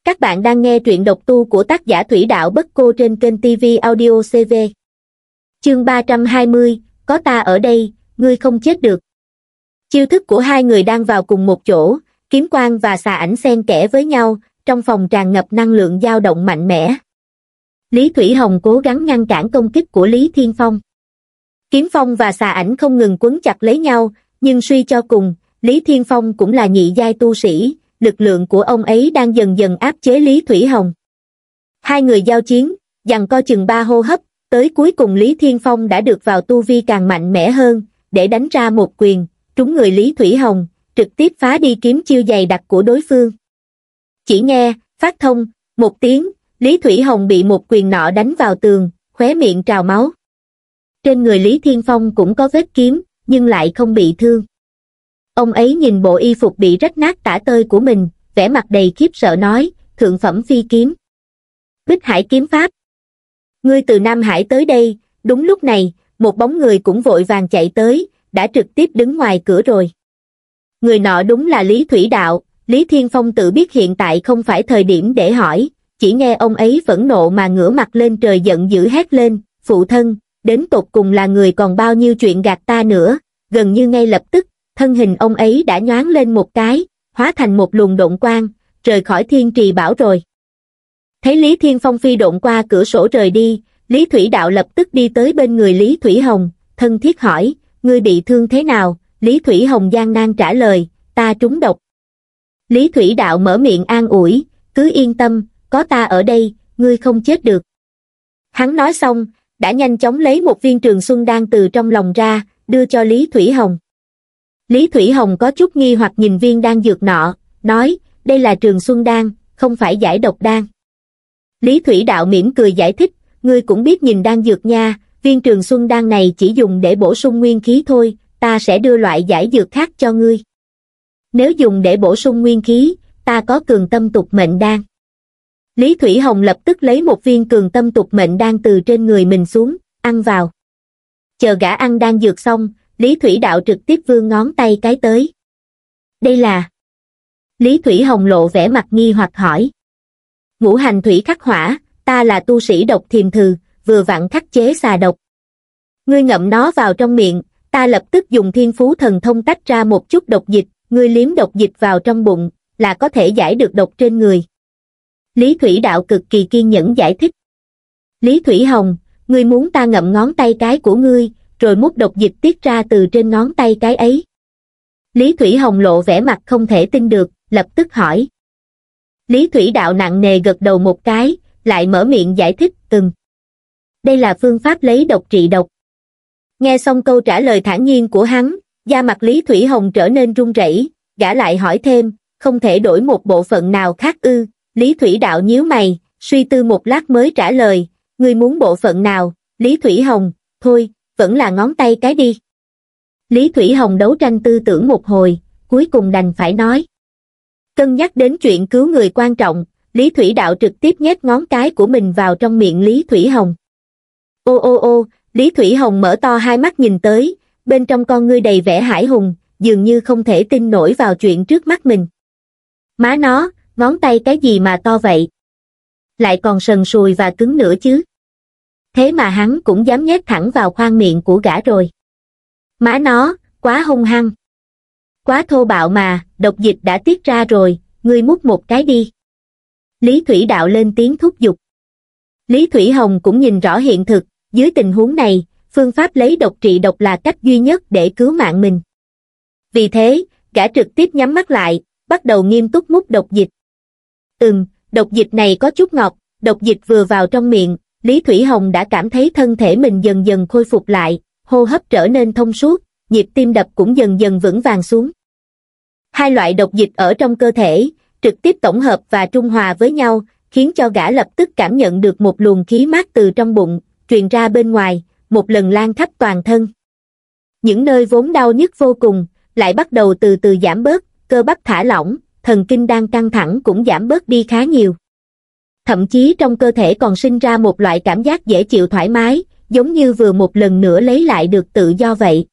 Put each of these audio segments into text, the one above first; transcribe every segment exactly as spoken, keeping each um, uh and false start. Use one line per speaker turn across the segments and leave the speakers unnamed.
Các bạn đang nghe truyện độc tu của tác giả Thủy Đạo Bất Cô trên kênh ti vi Audio xê vê. Chương ba trăm hai mươi, có ta ở đây, ngươi không chết được. Chiêu thức của hai người đang vào cùng một chỗ, kiếm quang và xà ảnh xen kẽ với nhau, trong phòng tràn ngập năng lượng dao động mạnh mẽ. Lý Thủy Hồng cố gắng ngăn cản công kích của Lý Thiên Phong. Kiếm phong và xà ảnh không ngừng quấn chặt lấy nhau, nhưng suy cho cùng, Lý Thiên Phong cũng là nhị giai tu sĩ, lực lượng của ông ấy đang dần dần áp chế Lý Thủy Hồng. Hai người giao chiến, giằng co chừng ba hô hấp, tới cuối cùng Lý Thiên Phong đã được vào tu vi càng mạnh mẽ hơn, để đánh ra một quyền, trúng người Lý Thủy Hồng, trực tiếp phá đi kiếm chiêu dày đặc của đối phương. Chỉ nghe, phát thông, một tiếng, Lý Thủy Hồng bị một quyền nọ đánh vào tường, khóe miệng trào máu. Trên người Lý Thiên Phong cũng có vết kiếm, nhưng lại không bị thương. Ông ấy nhìn bộ y phục bị rách nát tả tơi của mình, vẻ mặt đầy khiếp sợ nói, thượng phẩm phi kiếm. Bích Hải kiếm pháp. Ngươi từ Nam Hải tới đây, đúng lúc này, một bóng người cũng vội vàng chạy tới, đã trực tiếp đứng ngoài cửa rồi. Người nọ đúng là Lý Thủy Đạo, Lý Thiên Phong tự biết hiện tại không phải thời điểm để hỏi, chỉ nghe ông ấy phẫn nộ mà ngửa mặt lên trời giận dữ hét lên, phụ thân, đến tột cùng là người còn bao nhiêu chuyện gạt ta nữa, gần như ngay lập tức, thân hình ông ấy đã nhoáng lên một cái, hóa thành một luồng độn quang, rời khỏi Thiên Trì Bảo rồi. Thấy Lý Thiên Phong phi độn qua cửa sổ rời đi, Lý Thủy Đạo lập tức đi tới bên người Lý Thủy Hồng, thân thiết hỏi, ngươi bị thương thế nào? Lý Thủy Hồng gian nan trả lời, ta trúng độc. Lý Thủy Đạo mở miệng an ủi, cứ yên tâm, có ta ở đây, ngươi không chết được. Hắn nói xong, đã nhanh chóng lấy một viên trường xuân đan từ trong lòng ra, đưa cho Lý Thủy Hồng. Lý Thủy Hồng có chút nghi hoặc nhìn viên đan dược nọ, nói, đây là trường xuân đan, không phải giải độc đan. Lý Thủy Đạo mỉm cười giải thích, ngươi cũng biết nhìn đan dược nha, viên trường xuân đan này chỉ dùng để bổ sung nguyên khí thôi, ta sẽ đưa loại giải dược khác cho ngươi. Nếu dùng để bổ sung nguyên khí, ta có cường tâm tục mệnh đan. Lý Thủy Hồng lập tức lấy một viên cường tâm tục mệnh đan từ trên người mình xuống, ăn vào. Chờ gã ăn đan dược xong, Lý Thủy Đạo trực tiếp vươn ngón tay cái tới. Đây là... Lý Thủy Hồng lộ vẻ mặt nghi hoặc hỏi. Ngũ hành thủy khắc hỏa, ta là tu sĩ độc thiềm thừ, vừa vặn khắc chế xà độc. Ngươi ngậm nó vào trong miệng, ta lập tức dùng thiên phú thần thông tách ra một chút độc dịch, ngươi liếm độc dịch vào trong bụng, là có thể giải được độc trên người. Lý Thủy Đạo cực kỳ kiên nhẫn giải thích. Lý Thủy Hồng, ngươi muốn ta ngậm ngón tay cái của ngươi, rồi múc độc dịch tiết ra từ trên ngón tay cái ấy. Lý Thủy Hồng lộ vẻ mặt không thể tin được, lập tức hỏi. Lý Thủy Đạo nặng nề gật đầu một cái, lại mở miệng giải thích, từng. Đây là phương pháp lấy độc trị độc. Nghe xong câu trả lời thản nhiên của hắn, da mặt Lý Thủy Hồng trở nên run rẩy, gã lại hỏi thêm, không thể đổi một bộ phận nào khác ư? Lý Thủy Đạo nhíu mày, suy tư một lát mới trả lời, ngươi muốn bộ phận nào? Lý Thủy Hồng, thôi, vẫn là ngón tay cái đi. Lý Thủy Hồng đấu tranh tư tưởng một hồi, cuối cùng đành phải nói. Cân nhắc đến chuyện cứu người quan trọng, Lý Thủy Đạo trực tiếp nhét ngón cái của mình vào trong miệng Lý Thủy Hồng. Ô ô ô, Lý Thủy Hồng mở to hai mắt nhìn tới, bên trong con ngươi đầy vẻ hãi hùng, dường như không thể tin nổi vào chuyện trước mắt mình. Má nó, ngón tay cái gì mà to vậy? Lại còn sần sùi và cứng nữa chứ. Thế mà hắn cũng dám nhét thẳng vào khoang miệng của gã rồi. Má nó, quá hung hăng. Quá thô bạo mà, độc dịch đã tiết ra rồi, ngươi múc một cái đi. Lý Thủy Đạo lên tiếng thúc giục. Lý Thủy Hồng cũng nhìn rõ hiện thực, dưới tình huống này, phương pháp lấy độc trị độc là cách duy nhất để cứu mạng mình. Vì thế, gã trực tiếp nhắm mắt lại, bắt đầu nghiêm túc múc độc dịch. Ừm, độc dịch này có chút ngọt, độc dịch vừa vào trong miệng, Lý Thủy Hồng đã cảm thấy thân thể mình dần dần khôi phục lại, hô hấp trở nên thông suốt, nhịp tim đập cũng dần dần vững vàng xuống. Hai loại độc dịch ở trong cơ thể, trực tiếp tổng hợp và trung hòa với nhau, khiến cho gã lập tức cảm nhận được một luồng khí mát từ trong bụng, truyền ra bên ngoài, một lần lan khắp toàn thân. Những nơi vốn đau nhức vô cùng, lại bắt đầu từ từ giảm bớt, cơ bắp thả lỏng, thần kinh đang căng thẳng cũng giảm bớt đi khá nhiều. Thậm chí trong cơ thể còn sinh ra một loại cảm giác dễ chịu thoải mái, giống như vừa một lần nữa lấy lại được tự do vậy.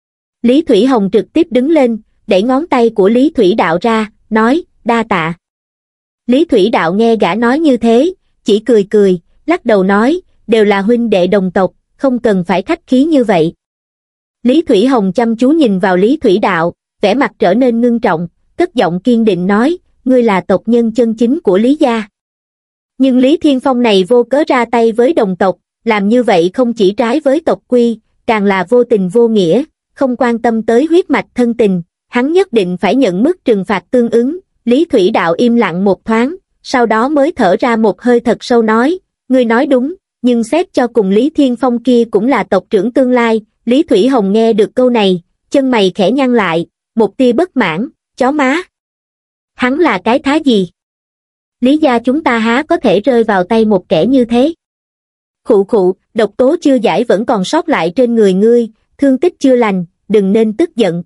Lý Thủy Hồng trực tiếp đứng lên, đẩy ngón tay của Lý Thủy Đạo ra, nói, đa tạ. Lý Thủy Đạo nghe gã nói như thế, chỉ cười cười, lắc đầu nói, đều là huynh đệ đồng tộc, không cần phải khách khí như vậy. Lý Thủy Hồng chăm chú nhìn vào Lý Thủy Đạo, vẻ mặt trở nên ngưng trọng, cất giọng kiên định nói, ngươi là tộc nhân chân chính của Lý gia. Nhưng Lý Thiên Phong này vô cớ ra tay với đồng tộc, làm như vậy không chỉ trái với tộc quy, càng là vô tình vô nghĩa, không quan tâm tới huyết mạch thân tình, hắn nhất định phải nhận mức trừng phạt tương ứng. Lý Thủy Đạo im lặng một thoáng, sau đó mới thở ra một hơi thật sâu nói, ngươi nói đúng, nhưng xét cho cùng Lý Thiên Phong kia cũng là tộc trưởng tương lai. Lý Thủy Hồng nghe được câu này, chân mày khẽ nhăn lại, một tia bất mãn, chó má. Hắn là cái thá gì? Lý gia chúng ta há có thể rơi vào tay một kẻ như thế? Khụ khụ, độc tố chưa giải vẫn còn sót lại trên người ngươi, thương tích chưa lành, đừng nên tức giận.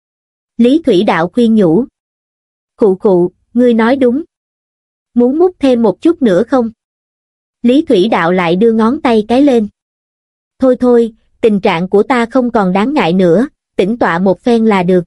Lý Thủy Đạo khuyên nhủ. Khụ khụ, ngươi nói đúng. Muốn mút thêm một chút nữa không? Lý Thủy Đạo lại đưa ngón tay cái lên. Thôi thôi, tình trạng của ta không còn đáng ngại nữa, tĩnh tọa một phen là được.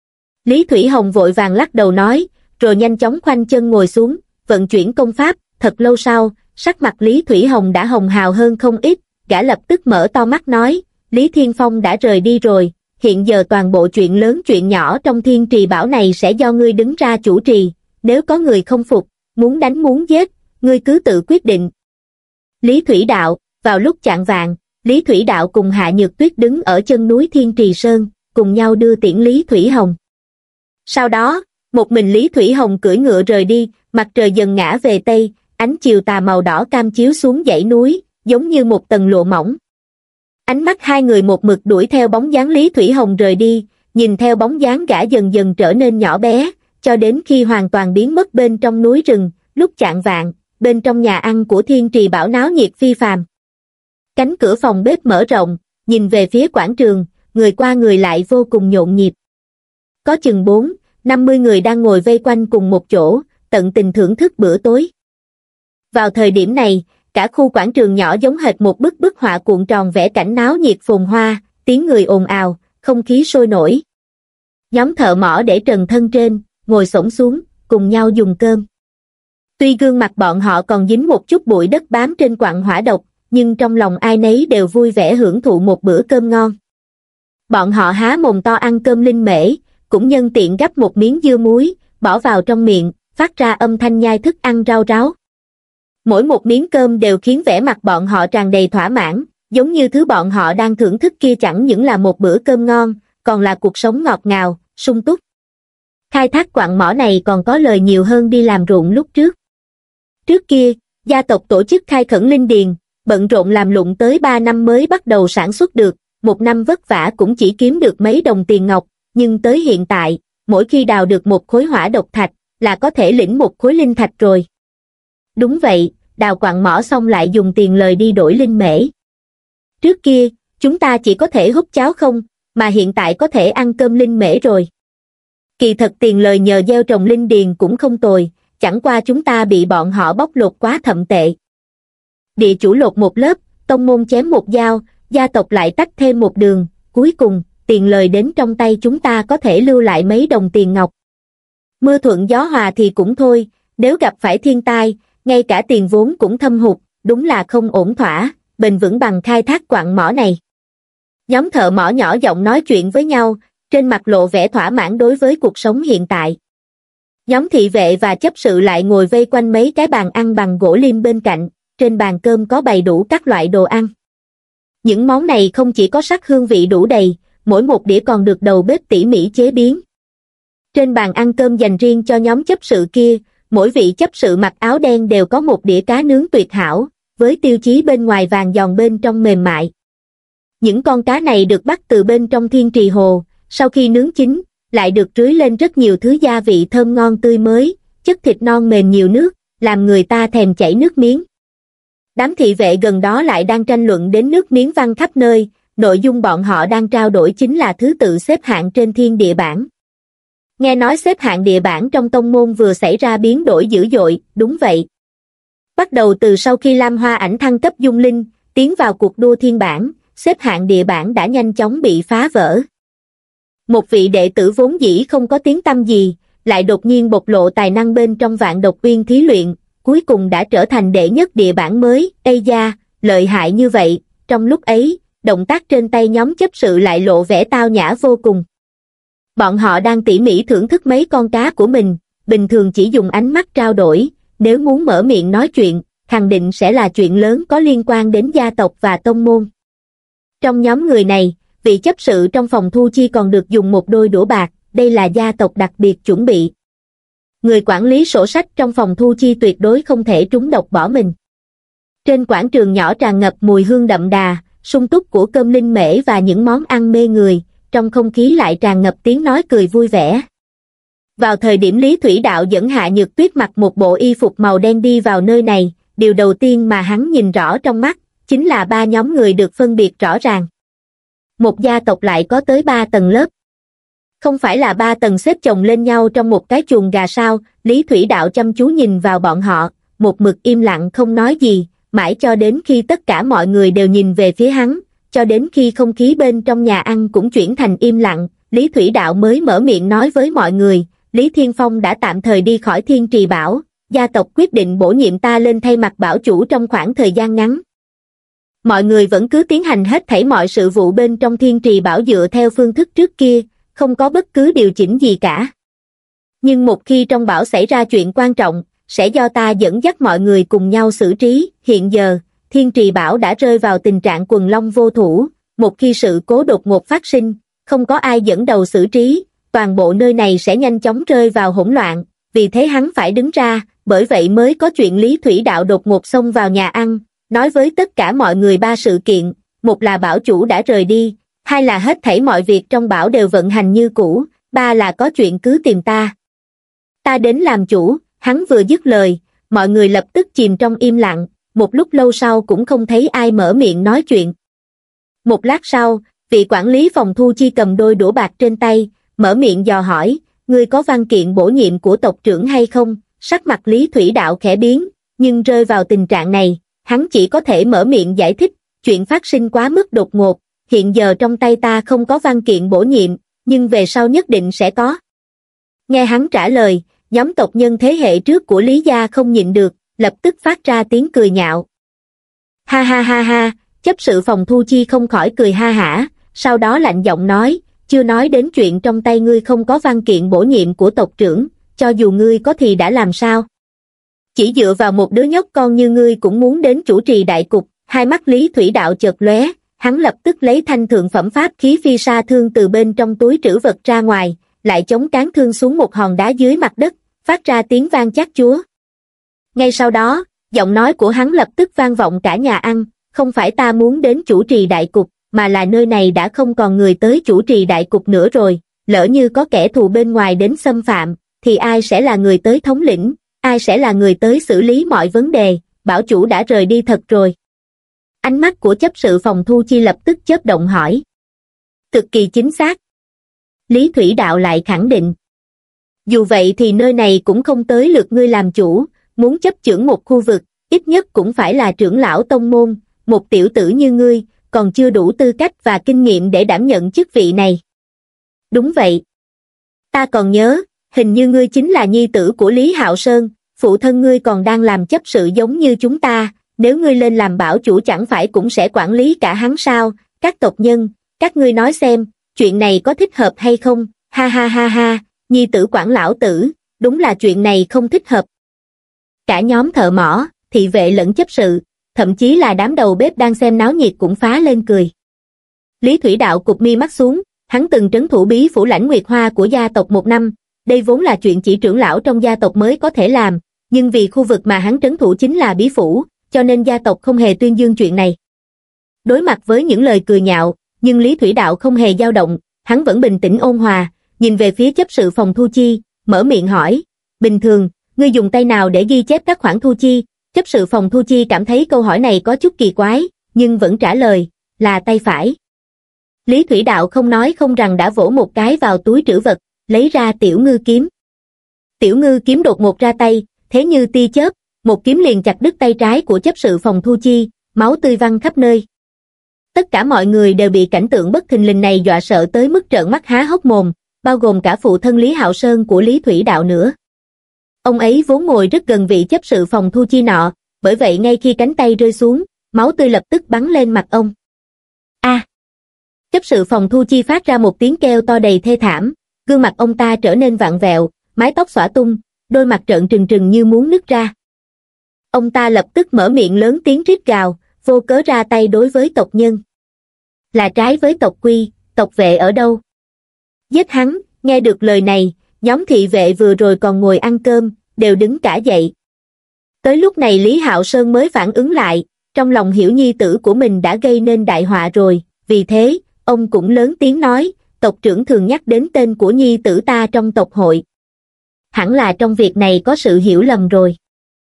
Lý Thủy Hồng vội vàng lắc đầu nói, rồi nhanh chóng khoanh chân ngồi xuống, vận chuyển công pháp. Thật lâu sau, sắc mặt Lý Thủy Hồng đã hồng hào hơn không ít, gã lập tức mở to mắt nói, Lý Thiên Phong đã rời đi rồi, hiện giờ toàn bộ chuyện lớn chuyện nhỏ trong Thiên Trì Bảo này sẽ do ngươi đứng ra chủ trì, nếu có người không phục, muốn đánh muốn giết, ngươi cứ tự quyết định. Lý Thủy Đạo, vào lúc chạng vạng, Lý Thủy Đạo cùng Hạ Nhược Tuyết đứng ở chân núi Thiên Trì Sơn, cùng nhau đưa tiễn Lý Thủy Hồng. Sau đó, một mình Lý Thủy Hồng cưỡi ngựa rời đi, mặt trời dần ngã về Tây, ánh chiều tà màu đỏ cam chiếu xuống dãy núi, giống như một tầng lụa mỏng. Ánh mắt hai người một mực đuổi theo bóng dáng Lý Thủy Hồng rời đi, nhìn theo bóng dáng gã dần dần trở nên nhỏ bé, cho đến khi hoàn toàn biến mất bên trong núi rừng. Lúc chạng vạng, bên trong nhà ăn của Thiên Trì Bảo náo nhiệt phi phàm. Cánh cửa phòng bếp mở rộng, nhìn về phía quảng trường, người qua người lại vô cùng nhộn nhịp. Có chừng bốn, năm mươi người đang ngồi vây quanh cùng một chỗ, tận tình thưởng thức bữa tối. Vào thời điểm này, cả khu quảng trường nhỏ giống hệt một bức bức họa cuộn tròn vẽ cảnh náo nhiệt phồn hoa, tiếng người ồn ào, không khí sôi nổi. Nhóm thợ mỏ để trần thân trên, ngồi xổm xuống, cùng nhau dùng cơm. Tuy gương mặt bọn họ còn dính một chút bụi đất bám trên quặng hỏa độc, nhưng trong lòng ai nấy đều vui vẻ hưởng thụ một bữa cơm ngon. Bọn họ há mồm to ăn cơm linh mễ, cũng nhân tiện gắp một miếng dưa muối, bỏ vào trong miệng, phát ra âm thanh nhai thức ăn rau ráo. Mỗi một miếng cơm đều khiến vẻ mặt bọn họ tràn đầy thỏa mãn, giống như thứ bọn họ đang thưởng thức kia chẳng những là một bữa cơm ngon, còn là cuộc sống ngọt ngào, sung túc. Khai thác quặng mỏ này còn có lời nhiều hơn đi làm ruộng lúc trước. Trước kia, gia tộc tổ chức khai khẩn linh điền, bận rộn làm lụng tới ba năm mới bắt đầu sản xuất được, một năm vất vả cũng chỉ kiếm được mấy đồng tiền ngọc, nhưng tới hiện tại, mỗi khi đào được một khối hỏa độc thạch, là có thể lĩnh một khối linh thạch rồi. Đúng vậy, đào quặng mỏ xong lại dùng tiền lời đi đổi linh mễ. Trước kia, chúng ta chỉ có thể húp cháo không, mà hiện tại có thể ăn cơm linh mễ rồi. Kỳ thật tiền lời nhờ gieo trồng linh điền cũng không tồi, chẳng qua chúng ta bị bọn họ bóc lột quá thậm tệ. Địa chủ lột một lớp, tông môn chém một dao, gia tộc lại tách thêm một đường, cuối cùng, tiền lời đến trong tay chúng ta có thể lưu lại mấy đồng tiền ngọc. Mưa thuận gió hòa thì cũng thôi, nếu gặp phải thiên tai, ngay cả tiền vốn cũng thâm hụt, đúng là không ổn thỏa, bền vững bằng khai thác quặng mỏ này. Nhóm thợ mỏ nhỏ giọng nói chuyện với nhau, trên mặt lộ vẻ thỏa mãn đối với cuộc sống hiện tại. Nhóm thị vệ và chấp sự lại ngồi vây quanh mấy cái bàn ăn bằng gỗ lim bên cạnh, trên bàn cơm có bày đủ các loại đồ ăn. Những món này không chỉ có sắc hương vị đủ đầy, mỗi một đĩa còn được đầu bếp tỉ mỉ chế biến. Trên bàn ăn cơm dành riêng cho nhóm chấp sự kia, mỗi vị chấp sự mặc áo đen đều có một đĩa cá nướng tuyệt hảo, với tiêu chí bên ngoài vàng giòn bên trong mềm mại. Những con cá này được bắt từ bên trong Thiên Trì Hồ, sau khi nướng chín, lại được rưới lên rất nhiều thứ gia vị thơm ngon tươi mới, chất thịt non mềm nhiều nước, làm người ta thèm chảy nước miếng. Đám thị vệ gần đó lại đang tranh luận đến nước miếng văng khắp nơi, nội dung bọn họ đang trao đổi chính là thứ tự xếp hạng trên thiên địa bảng. Nghe nói xếp hạng địa bảng trong tông môn vừa xảy ra biến đổi dữ dội, đúng vậy. Bắt đầu từ sau khi Lam Hoa Ảnh thăng cấp dung linh, tiến vào cuộc đua thiên bảng, xếp hạng địa bảng đã nhanh chóng bị phá vỡ. Một vị đệ tử vốn dĩ không có tiếng tăm gì, lại đột nhiên bộc lộ tài năng bên trong Vạn Độc Uyên thí luyện, cuối cùng đã trở thành đệ nhất địa bản mới. Ây da, lợi hại như vậy. Trong lúc ấy, động tác trên tay nhóm chấp sự lại lộ vẻ tao nhã vô cùng. Bọn họ đang tỉ mỉ thưởng thức mấy con cá của mình, bình thường chỉ dùng ánh mắt trao đổi, nếu muốn mở miệng nói chuyện, khẳng định sẽ là chuyện lớn có liên quan đến gia tộc và tông môn. Trong nhóm người này, vị chấp sự trong phòng thu chi còn được dùng một đôi đũa bạc, đây là gia tộc đặc biệt chuẩn bị. Người quản lý sổ sách trong phòng thu chi tuyệt đối không thể trúng độc bỏ mình. Trên quảng trường nhỏ tràn ngập mùi hương đậm đà, sung túc của cơm linh mễ và những món ăn mê người, trong không khí lại tràn ngập tiếng nói cười vui vẻ. Vào thời điểm Lý Thủy Đạo dẫn Hạ Nhược Tuyết mặc một bộ y phục màu đen đi vào nơi này, điều đầu tiên mà hắn nhìn rõ trong mắt, chính là ba nhóm người được phân biệt rõ ràng. Một gia tộc lại có tới ba tầng lớp. Không phải là ba tầng xếp chồng lên nhau trong một cái chuồng gà sao? Lý Thủy Đạo chăm chú nhìn vào bọn họ, một mực im lặng không nói gì, mãi cho đến khi tất cả mọi người đều nhìn về phía hắn, cho đến khi không khí bên trong nhà ăn cũng chuyển thành im lặng, Lý Thủy Đạo mới mở miệng nói với mọi người, Lý Thiên Phong đã tạm thời đi khỏi Thiên Trì Bảo, gia tộc quyết định bổ nhiệm ta lên thay mặt bảo chủ trong khoảng thời gian ngắn. Mọi người vẫn cứ tiến hành hết thảy mọi sự vụ bên trong Thiên Trì Bảo dựa theo phương thức trước kia, không có bất cứ điều chỉnh gì cả. Nhưng một khi trong bảo xảy ra chuyện quan trọng, sẽ do ta dẫn dắt mọi người cùng nhau xử trí. Hiện giờ, Thiên Trì Bảo đã rơi vào tình trạng quần long vô thủ, một khi sự cố đột ngột phát sinh, không có ai dẫn đầu xử trí, toàn bộ nơi này sẽ nhanh chóng rơi vào hỗn loạn, vì thế hắn phải đứng ra, bởi vậy mới có chuyện Lý Thủy Đạo đột ngột xông vào nhà ăn, nói với tất cả mọi người ba sự kiện, một là bảo chủ đã rời đi, hai là hết thảy mọi việc trong bảo đều vận hành như cũ, ba là có chuyện cứ tìm ta. Ta đến làm chủ. Hắn vừa dứt lời, mọi người lập tức chìm trong im lặng, một lúc lâu sau cũng không thấy ai mở miệng nói chuyện. Một lát sau, vị quản lý phòng thu chi cầm đôi đũa bạc trên tay, mở miệng dò hỏi, ngươi có văn kiện bổ nhiệm của tộc trưởng hay không? Sắc mặt Lý Thủy Đạo khẽ biến, nhưng rơi vào tình trạng này, hắn chỉ có thể mở miệng giải thích, chuyện phát sinh quá mức đột ngột, hiện giờ trong tay ta không có văn kiện bổ nhiệm, nhưng về sau nhất định sẽ có. Nghe hắn trả lời, nhóm tộc nhân thế hệ trước của Lý gia không nhịn được, lập tức phát ra tiếng cười nhạo. Ha ha ha ha, chấp sự phòng thu chi không khỏi cười ha hả, sau đó lạnh giọng nói, chưa nói đến chuyện trong tay ngươi không có văn kiện bổ nhiệm của tộc trưởng, cho dù ngươi có thì đã làm sao? Chỉ dựa vào một đứa nhóc con như ngươi cũng muốn đến chủ trì đại cục. Hai mắt Lý Thủy Đạo chợt lóe, hắn lập tức lấy thanh thượng phẩm pháp khí phi sa thương từ bên trong túi trữ vật ra ngoài, lại chống cán thương xuống một hòn đá dưới mặt đất, phát ra tiếng vang chát chúa. Ngay sau đó, giọng nói của hắn lập tức vang vọng cả nhà ăn, không phải ta muốn đến chủ trì đại cục, mà là nơi này đã không còn người tới chủ trì đại cục nữa rồi, lỡ như có kẻ thù bên ngoài đến xâm phạm, thì ai sẽ là người tới thống lĩnh, ai sẽ là người tới xử lý mọi vấn đề, bảo chủ đã rời đi thật rồi. Ánh mắt của chấp sự phòng thu chi lập tức chớp động hỏi. Cực kỳ chính xác. Lý Thủy Đạo lại khẳng định. Dù vậy thì nơi này cũng không tới lượt ngươi làm chủ, muốn chấp chưởng một khu vực, ít nhất cũng phải là trưởng lão tông môn, một tiểu tử như ngươi, còn chưa đủ tư cách và kinh nghiệm để đảm nhận chức vị này. Đúng vậy. Ta còn nhớ, hình như ngươi chính là nhi tử của Lý Hạo Sơn, phụ thân ngươi còn đang làm chấp sự giống như chúng ta, nếu ngươi lên làm bảo chủ chẳng phải cũng sẽ quản lý cả hắn sao? Các tộc nhân, các ngươi nói xem, chuyện này có thích hợp hay không? Ha ha ha ha, nhi tử quản lão tử, đúng là chuyện này không thích hợp. Cả nhóm thợ mỏ, thị vệ lẫn chấp sự, thậm chí là đám đầu bếp đang xem náo nhiệt cũng phá lên cười. Lý Thủy Đạo cụp mi mắt xuống, hắn từng trấn thủ bí phủ Lãnh Nguyệt Hoa của gia tộc một năm, đây vốn là chuyện chỉ trưởng lão trong gia tộc mới có thể làm, nhưng vì khu vực mà hắn trấn thủ chính là bí phủ, cho nên gia tộc không hề tuyên dương chuyện này. Đối mặt với những lời cười nhạo, nhưng Lý Thủy Đạo không hề dao động, hắn vẫn bình tĩnh ôn hòa, nhìn về phía chấp sự phòng thu chi, mở miệng hỏi, bình thường, ngươi dùng tay nào để ghi chép các khoản thu chi? Chấp sự phòng thu chi cảm thấy câu hỏi này có chút kỳ quái, nhưng vẫn trả lời, là tay phải. Lý Thủy Đạo không nói không rằng đã vỗ một cái vào túi trữ vật, lấy ra tiểu ngư kiếm. Tiểu ngư kiếm đột ngột ra tay, thế như tia chớp, một kiếm liền chặt đứt tay trái của chấp sự phòng thu chi, máu tươi văng khắp nơi. Tất cả mọi người đều bị cảnh tượng bất thình lình này dọa sợ tới mức trợn mắt há hốc mồm, bao gồm cả phụ thân Lý Hạo Sơn của Lý Thủy Đạo nữa. Ông ấy vốn ngồi rất gần vị chấp sự phòng thu chi nọ, bởi vậy ngay khi cánh tay rơi xuống, máu tươi lập tức bắn lên mặt ông. A! À, chấp sự phòng thu chi phát ra một tiếng kêu to đầy thê thảm, gương mặt ông ta trở nên vặn vẹo, mái tóc xõa tung, đôi mặt trợn trừng trừng như muốn nứt ra. Ông ta lập tức mở miệng lớn tiếng rít gào, vô cớ ra tay đối với tộc nhân. Là trái với tộc quy, tộc vệ ở đâu? Giết hắn. Nghe được lời này, nhóm thị vệ vừa rồi còn ngồi ăn cơm, đều đứng cả dậy. Tới lúc này Lý Hạo Sơn mới phản ứng lại, trong lòng hiểu nhi tử của mình đã gây nên đại họa rồi, vì thế, ông cũng lớn tiếng nói, tộc trưởng thường nhắc đến tên của nhi tử ta trong tộc hội. Hẳn là trong việc này có sự hiểu lầm rồi.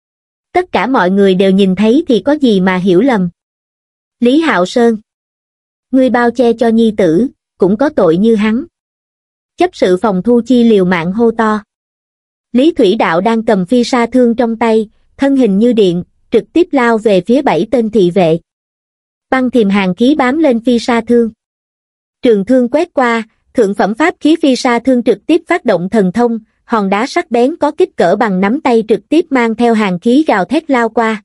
Tất cả mọi người đều nhìn thấy thì có gì mà hiểu lầm. Lý Hạo Sơn, ngươi bao che cho nhi tử, cũng có tội như hắn. Chấp sự phòng thu chi liều mạng hô to. Lý Thủy Đạo đang cầm phi sa thương trong tay, thân hình như điện, trực tiếp lao về phía bảy tên thị vệ. Băng thiềm hàn khí bám lên phi sa thương. Trường thương quét qua, thượng phẩm pháp khí phi sa thương trực tiếp phát động thần thông, hòn đá sắc bén có kích cỡ bằng nắm tay trực tiếp mang theo hàn khí gào thét lao qua.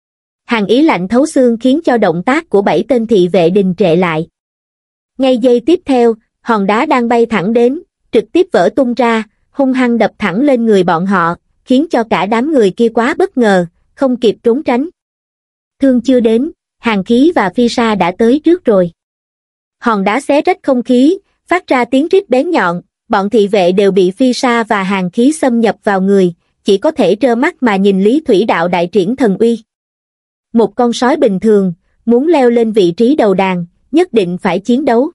Hàn ý lạnh thấu xương khiến cho động tác của bảy tên thị vệ đình trệ lại. Ngay giây tiếp theo, hòn đá đang bay thẳng đến, trực tiếp vỡ tung ra, hung hăng đập thẳng lên người bọn họ, khiến cho cả đám người kia quá bất ngờ, không kịp trốn tránh. Thương chưa đến, hàn khí và phi sa đã tới trước rồi. Hòn đá xé rách không khí, phát ra tiếng rít bén nhọn, bọn thị vệ đều bị phi sa và hàn khí xâm nhập vào người, chỉ có thể trơ mắt mà nhìn Lý Thủy Đạo đại triển thần uy. Một con sói bình thường, muốn leo lên vị trí đầu đàn, nhất định phải chiến đấu.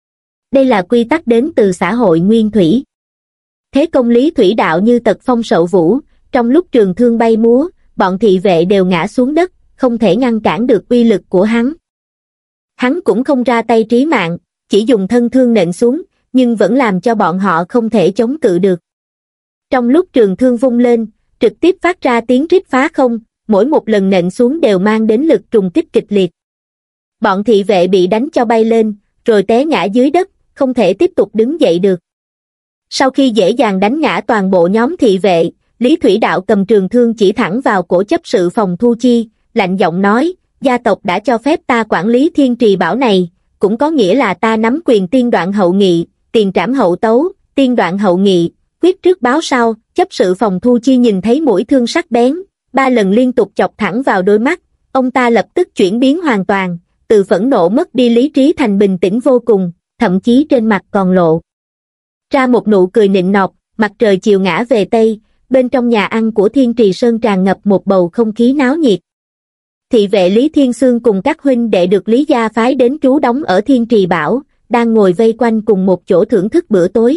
Đây là quy tắc đến từ xã hội nguyên thủy. Thế công Lý Thủy Đạo như tật phong sậu vũ, trong lúc trường thương bay múa, bọn thị vệ đều ngã xuống đất, không thể ngăn cản được uy lực của hắn. Hắn cũng không ra tay trí mạng, chỉ dùng thân thương nện xuống, nhưng vẫn làm cho bọn họ không thể chống cự được. Trong lúc trường thương vung lên, trực tiếp phát ra tiếng rít phá không, mỗi một lần nện xuống đều mang đến lực trùng kích kịch liệt. Bọn thị vệ bị đánh cho bay lên, rồi té ngã dưới đất, không thể tiếp tục đứng dậy được. Sau khi dễ dàng đánh ngã toàn bộ nhóm thị vệ, Lý Thủy Đạo cầm trường thương chỉ thẳng vào cổ chấp sự phòng thu chi, lạnh giọng nói, gia tộc đã cho phép ta quản lý thiên trì bảo này, cũng có nghĩa là ta nắm quyền tiên đoạn hậu nghị, tiền trảm hậu tấu, tiên đoạn hậu nghị, quyết trước báo sau. Chấp sự phòng thu chi nhìn thấy mũi thương sắc bén, ba lần liên tục chọc thẳng vào đôi mắt, ông ta lập tức chuyển biến hoàn toàn, từ phẫn nộ mất đi lý trí thành bình tĩnh vô cùng, thậm chí trên mặt còn lộ ra một nụ cười nịnh nọt. Mặt trời chiều ngã về Tây, bên trong nhà ăn của Thiên Trì Sơn tràn ngập một bầu không khí náo nhiệt. Thị vệ Lý Thiên Xương cùng các huynh đệ được Lý gia phái đến trú đóng ở Thiên Trì Bảo, đang ngồi vây quanh cùng một chỗ thưởng thức bữa tối.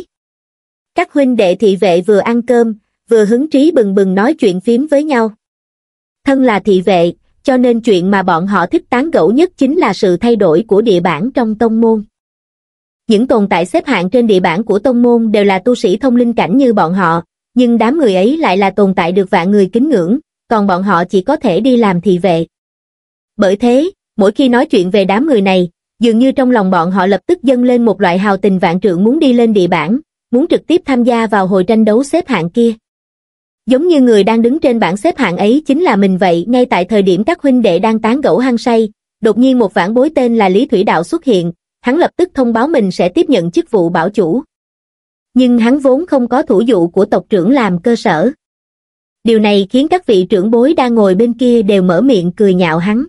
Các huynh đệ thị vệ vừa ăn cơm, vừa hứng trí bừng bừng nói chuyện phím với nhau. Thân là thị vệ, cho nên chuyện mà bọn họ thích tán gẫu nhất chính là sự thay đổi của địa bản trong tông môn. Những tồn tại xếp hạng trên địa bản của tông môn đều là tu sĩ thông linh cảnh như bọn họ, nhưng đám người ấy lại là tồn tại được vạn người kính ngưỡng, còn bọn họ chỉ có thể đi làm thị vệ. Bởi thế, mỗi khi nói chuyện về đám người này, dường như trong lòng bọn họ lập tức dâng lên một loại hào tình vạn trượng muốn đi lên địa bản, muốn trực tiếp tham gia vào hồi tranh đấu xếp hạng kia. Giống như người đang đứng trên bảng xếp hạng ấy chính là mình vậy. Ngay tại thời điểm các huynh đệ đang tán gẫu hăng say, đột nhiên một vãn bối tên là Lý Thủy Đạo xuất hiện, hắn lập tức thông báo mình sẽ tiếp nhận chức vụ bảo chủ. Nhưng hắn vốn không có thủ dụ của tộc trưởng làm cơ sở. Điều này khiến các vị trưởng bối đang ngồi bên kia đều mở miệng cười nhạo hắn.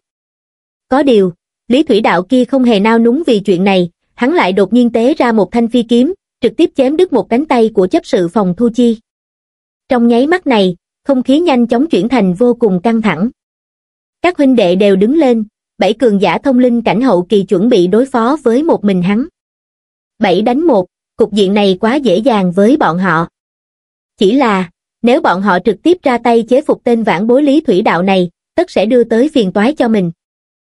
Có điều, Lý Thủy Đạo kia không hề nao núng vì chuyện này, hắn lại đột nhiên tế ra một thanh phi kiếm, trực tiếp chém đứt một cánh tay của chấp sự phòng thu chi. Trong nháy mắt này, không khí nhanh chóng chuyển thành vô cùng căng thẳng. Các huynh đệ đều đứng lên, bảy cường giả thông linh cảnh hậu kỳ chuẩn bị đối phó với một mình hắn. Bảy đánh một, cục diện này quá dễ dàng với bọn họ. Chỉ là, nếu bọn họ trực tiếp ra tay chế phục tên vãn bối Lý Thủy Đạo này, tất sẽ đưa tới phiền toái cho mình.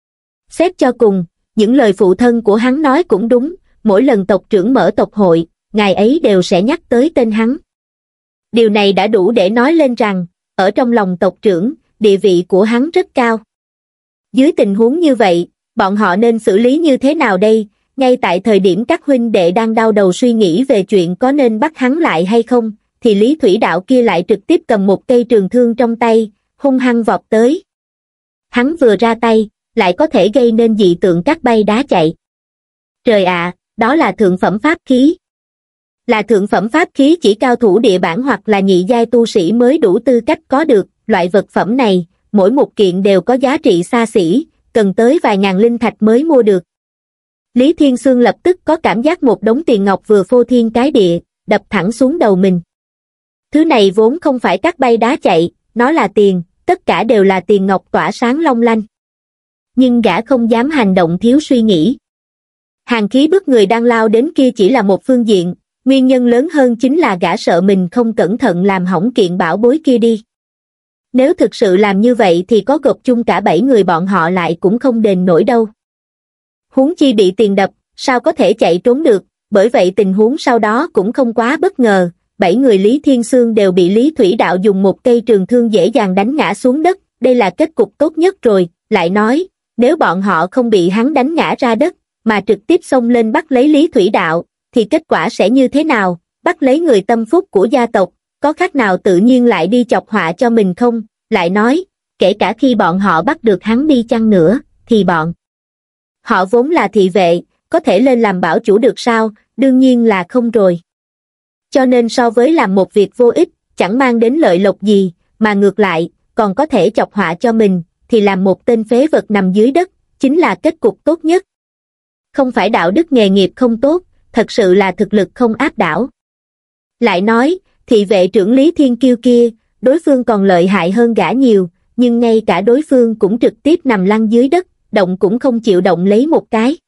Xét cho cùng, những lời phụ thân của hắn nói cũng đúng, mỗi lần tộc trưởng mở tộc hội, ngài ấy đều sẽ nhắc tới tên hắn. Điều này đã đủ để nói lên rằng, ở trong lòng tộc trưởng, địa vị của hắn rất cao. Dưới tình huống như vậy, bọn họ nên xử lý như thế nào đây? ngay tại thời điểm các huynh đệ đang đau đầu suy nghĩ về chuyện có nên bắt hắn lại hay không, thì Lý Thủy Đạo kia lại trực tiếp cầm một cây trường thương trong tay, hung hăng vọt tới. Hắn vừa ra tay, lại có thể gây nên dị tượng cát bay đá chạy. Trời ạ, đó là thượng phẩm pháp khí. Là thượng phẩm pháp khí chỉ cao thủ địa bản hoặc là nhị giai tu sĩ mới đủ tư cách có được, loại vật phẩm này, mỗi một kiện đều có giá trị xa xỉ, cần tới vài ngàn linh thạch mới mua được. Lý Thiên Xương lập tức có cảm giác một đống tiền ngọc vừa phô thiên cái địa, đập thẳng xuống đầu mình. Thứ này vốn không phải cát bay đá chạy, nó là tiền, tất cả đều là tiền ngọc tỏa sáng long lanh. Nhưng gã không dám hành động thiếu suy nghĩ. Hàn khí bức người đang lao đến kia chỉ là một phương diện, nguyên nhân lớn hơn chính là gã sợ mình không cẩn thận làm hỏng kiện bảo bối kia đi. Nếu thực sự làm như vậy thì có gộp chung cả bảy người bọn họ lại cũng không đền nổi đâu. Huống chi bị tiền đập, sao có thể chạy trốn được, bởi vậy tình huống sau đó cũng không quá bất ngờ, bảy người Lý Thiên Xương đều bị Lý Thủy Đạo dùng một cây trường thương dễ dàng đánh ngã xuống đất, đây là kết cục tốt nhất rồi, lại nói, nếu bọn họ không bị hắn đánh ngã ra đất, mà trực tiếp xông lên bắt lấy Lý Thủy Đạo, thì kết quả sẽ như thế nào, bắt lấy người tâm phúc của gia tộc, có khác nào tự nhiên lại đi chọc họa cho mình không, lại nói, kể cả khi bọn họ bắt được hắn đi chăng nữa, thì bọn họ vốn là thị vệ, có thể lên làm bảo chủ được sao, đương nhiên là không rồi. Cho nên so với làm một việc vô ích, chẳng mang đến lợi lộc gì, mà ngược lại, còn có thể chọc họa cho mình, thì làm một tên phế vật nằm dưới đất, chính là kết cục tốt nhất. Không phải đạo đức nghề nghiệp không tốt, thật sự là thực lực không áp đảo. Lại nói, thị vệ trưởng Lý Thiên Kiêu kia, đối phương còn lợi hại hơn gã nhiều, nhưng ngay cả đối phương cũng trực tiếp nằm lăn dưới đất, động cũng không chịu động lấy một cái.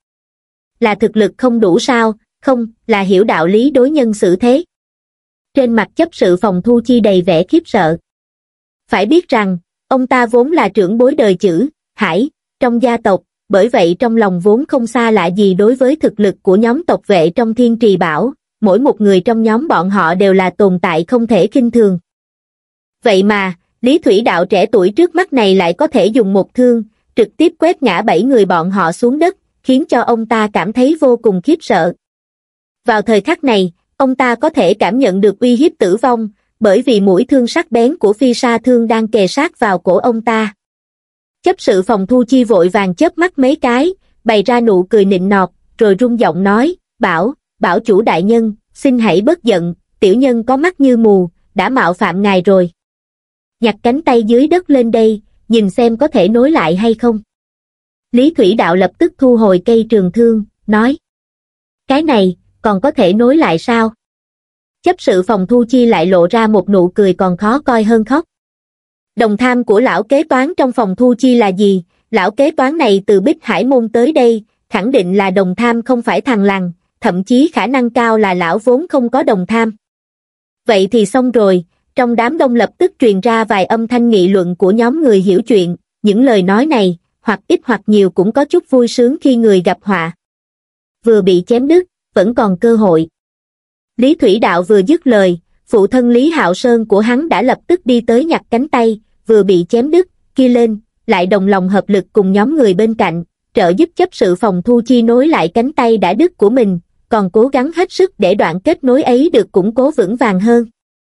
Là thực lực không đủ sao, không, là hiểu đạo lý đối nhân xử thế. Trên mặt chấp sự Phòng Thu Chi đầy vẻ khiếp sợ. Phải biết rằng, ông ta vốn là trưởng bối đời chữ, Hải, trong gia tộc, bởi vậy trong lòng vốn không xa lạ gì đối với thực lực của nhóm tộc vệ trong Thiên Trì Bảo, mỗi một người trong nhóm bọn họ đều là tồn tại không thể khinh thường. Vậy mà, Lý Thủy Đạo trẻ tuổi trước mắt này lại có thể dùng một thương, trực tiếp quét ngã bảy người bọn họ xuống đất, khiến cho ông ta cảm thấy vô cùng khiếp sợ. Vào thời khắc này, ông ta có thể cảm nhận được uy hiếp tử vong, bởi vì mũi thương sắc bén của phi sa thương đang kề sát vào cổ ông ta. Chấp sự Phòng Thu Chi vội vàng chớp mắt mấy cái, bày ra nụ cười nịnh nọt, rồi rung giọng nói, bảo, bảo chủ đại nhân, xin hãy bớt giận, tiểu nhân có mắt như mù, đã mạo phạm ngài rồi. Nhặt cánh tay dưới đất lên đây, nhìn xem có thể nối lại hay không. Lý Thủy Đạo lập tức thu hồi cây trường thương, nói. Cái này, còn có thể nối lại sao? Chấp sự Phòng Thu Chi lại lộ ra một nụ cười còn khó coi hơn khóc. Đồng tham của lão kế toán trong Phòng Thu Chi là gì? Lão kế toán này từ Bích Hải Môn tới đây, khẳng định là đồng tham không phải thằng lằn, thậm chí khả năng cao là lão vốn không có đồng tham. Vậy thì xong rồi, trong đám đông lập tức truyền ra vài âm thanh nghị luận của nhóm người hiểu chuyện, những lời nói này, hoặc ít hoặc nhiều cũng có chút vui sướng khi người gặp họa. Vừa bị chém đứt, vẫn còn cơ hội. Lý Thủy Đạo vừa dứt lời, phụ thân Lý Hạo Sơn của hắn đã lập tức đi tới nhặt cánh tay, vừa bị chém đứt, kia lên, lại đồng lòng hợp lực cùng nhóm người bên cạnh, trợ giúp chấp sự Phòng Thu Chi nối lại cánh tay đã đứt của mình, còn cố gắng hết sức để đoạn kết nối ấy được củng cố vững vàng hơn.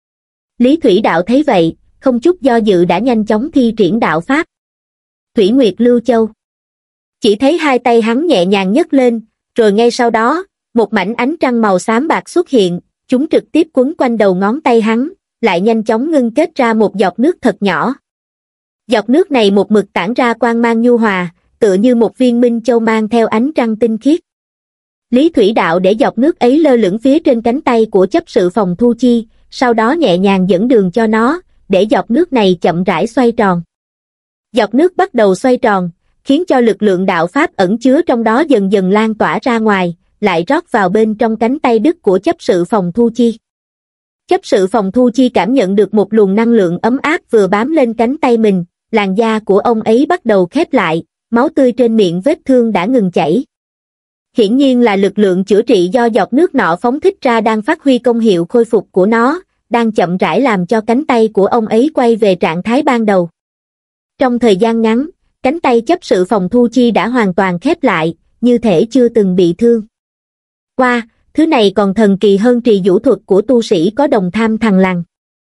Lý Thủy Đạo thấy vậy, không chút do dự đã nhanh chóng thi triển đạo pháp. Thủy Nguyệt Lưu Châu. Chỉ thấy hai tay hắn nhẹ nhàng nhấc lên, rồi ngay sau đó, một mảnh ánh trăng màu xám bạc xuất hiện, chúng trực tiếp quấn quanh đầu ngón tay hắn, lại nhanh chóng ngưng kết ra một giọt nước thật nhỏ. Giọt nước này một mực tản ra quang mang nhu hòa, tựa như một viên minh châu mang theo ánh trăng tinh khiết. Lý Thủy Đạo để giọt nước ấy lơ lửng phía trên cánh tay của chấp sự Phòng Thu Chi, sau đó nhẹ nhàng dẫn đường cho nó, để giọt nước này chậm rãi xoay tròn. Giọt nước bắt đầu xoay tròn, khiến cho lực lượng đạo pháp ẩn chứa trong đó dần dần lan tỏa ra ngoài, lại rót vào bên trong cánh tay đứt của chấp sự Phòng Thu Chi. Chấp sự Phòng Thu Chi cảm nhận được một luồng năng lượng ấm áp vừa bám lên cánh tay mình, làn da của ông ấy bắt đầu khép lại, máu tươi trên miệng vết thương đã ngừng chảy. Hiển nhiên là lực lượng chữa trị do giọt nước nọ phóng thích ra đang phát huy công hiệu khôi phục của nó, đang chậm rãi làm cho cánh tay của ông ấy quay về trạng thái ban đầu. Trong thời gian ngắn, cánh tay chấp sự Phòng Thu Chi đã hoàn toàn khép lại, như thể chưa từng bị thương. Qua, wow, thứ này còn thần kỳ hơn trì vũ thuật của tu sĩ có đồng tham thằng lằn.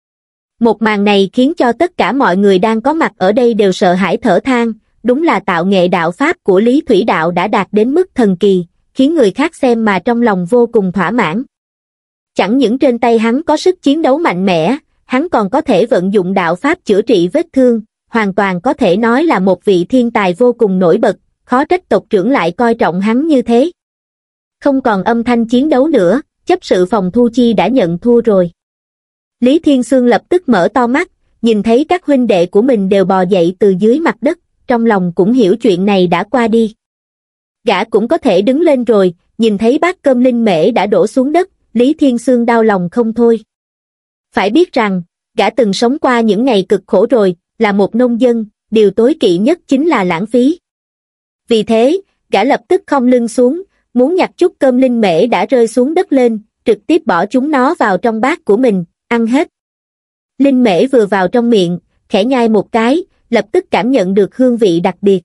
Một màn này khiến cho tất cả mọi người đang có mặt ở đây đều sợ hãi thở than, đúng là tạo nghệ đạo pháp của Lý Thủy Đạo đã đạt đến mức thần kỳ, khiến người khác xem mà trong lòng vô cùng thỏa mãn. Chẳng những trên tay hắn có sức chiến đấu mạnh mẽ, hắn còn có thể vận dụng đạo pháp chữa trị vết thương, hoàn toàn có thể nói là một vị thiên tài vô cùng nổi bật, khó trách tộc trưởng lại coi trọng hắn như thế. Không còn âm thanh chiến đấu nữa, chấp sự phòng thu chi đã nhận thua rồi. Lý Thiên Xương lập tức mở to mắt, nhìn thấy các huynh đệ của mình đều bò dậy từ dưới mặt đất, trong lòng cũng hiểu chuyện này đã qua đi. Gã cũng có thể đứng lên rồi, nhìn thấy bát cơm linh mễ đã đổ xuống đất, Lý Thiên Xương đau lòng không thôi. Phải biết rằng, gã từng sống qua những ngày cực khổ rồi, là một nông dân, điều tối kỵ nhất chính là lãng phí. Vì thế, gã lập tức khom lưng xuống, muốn nhặt chút cơm linh mễ đã rơi xuống đất lên, trực tiếp bỏ chúng nó vào trong bát của mình, ăn hết. Linh mễ vừa vào trong miệng, khẽ nhai một cái, lập tức cảm nhận được hương vị đặc biệt.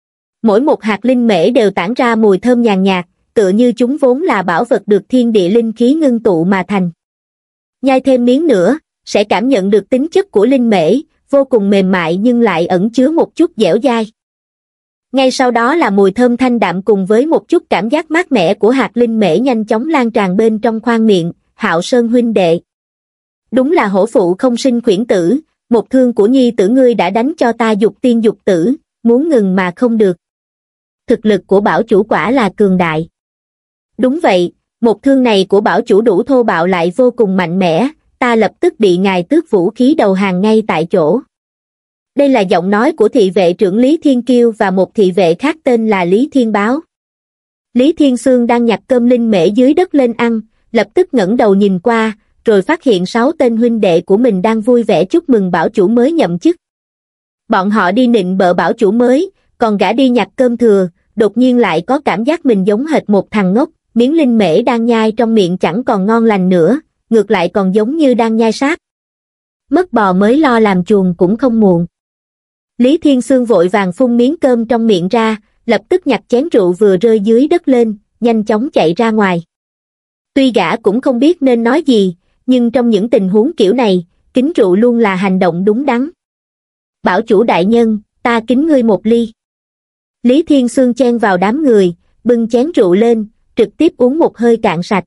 Mỗi một hạt linh mễ đều tản ra mùi thơm nhàn nhạt, tựa như chúng vốn là bảo vật được thiên địa linh khí ngưng tụ mà thành. Nhai thêm miếng nữa, sẽ cảm nhận được tính chất của linh mễ, vô cùng mềm mại nhưng lại ẩn chứa một chút dẻo dai. Ngay sau đó là mùi thơm thanh đạm cùng với một chút cảm giác mát mẻ của hạt linh mễ nhanh chóng lan tràn bên trong khoang miệng, Hạo Sơn huynh đệ. Đúng là hổ phụ không sinh khuyển tử, một thương của nhi tử ngươi đã đánh cho ta dục tiên dục tử, muốn ngừng mà không được. Thực lực của bảo chủ quả là cường đại. Đúng vậy, một thương này của bảo chủ đủ thô bạo lại vô cùng mạnh mẽ, ta lập tức bị ngài tước vũ khí đầu hàng ngay tại chỗ. Đây là giọng nói của thị vệ trưởng Lý Thiên Kiêu và một thị vệ khác tên là Lý Thiên Báo. Lý Thiên Xương đang nhặt cơm linh mễ dưới đất lên ăn, lập tức ngẩng đầu nhìn qua, rồi phát hiện sáu tên huynh đệ của mình đang vui vẻ chúc mừng bảo chủ mới nhậm chức. Bọn họ đi nịnh bợ bảo chủ mới, còn gã đi nhặt cơm thừa, đột nhiên lại có cảm giác mình giống hệt một thằng ngốc, miếng linh mễ đang nhai trong miệng chẳng còn ngon lành nữa, ngược lại còn giống như đang nhai xác. Mất bò mới lo làm chuồng cũng không muộn. Lý Thiên Xương vội vàng phun miếng cơm trong miệng ra, lập tức nhặt chén rượu vừa rơi dưới đất lên, nhanh chóng chạy ra ngoài. Tuy gã cũng không biết nên nói gì, nhưng trong những tình huống kiểu này, kính rượu luôn là hành động đúng đắn. Bảo chủ đại nhân, ta kính ngươi một ly. Lý Thiên Xương chen vào đám người, bưng chén rượu lên, trực tiếp uống một hơi cạn sạch.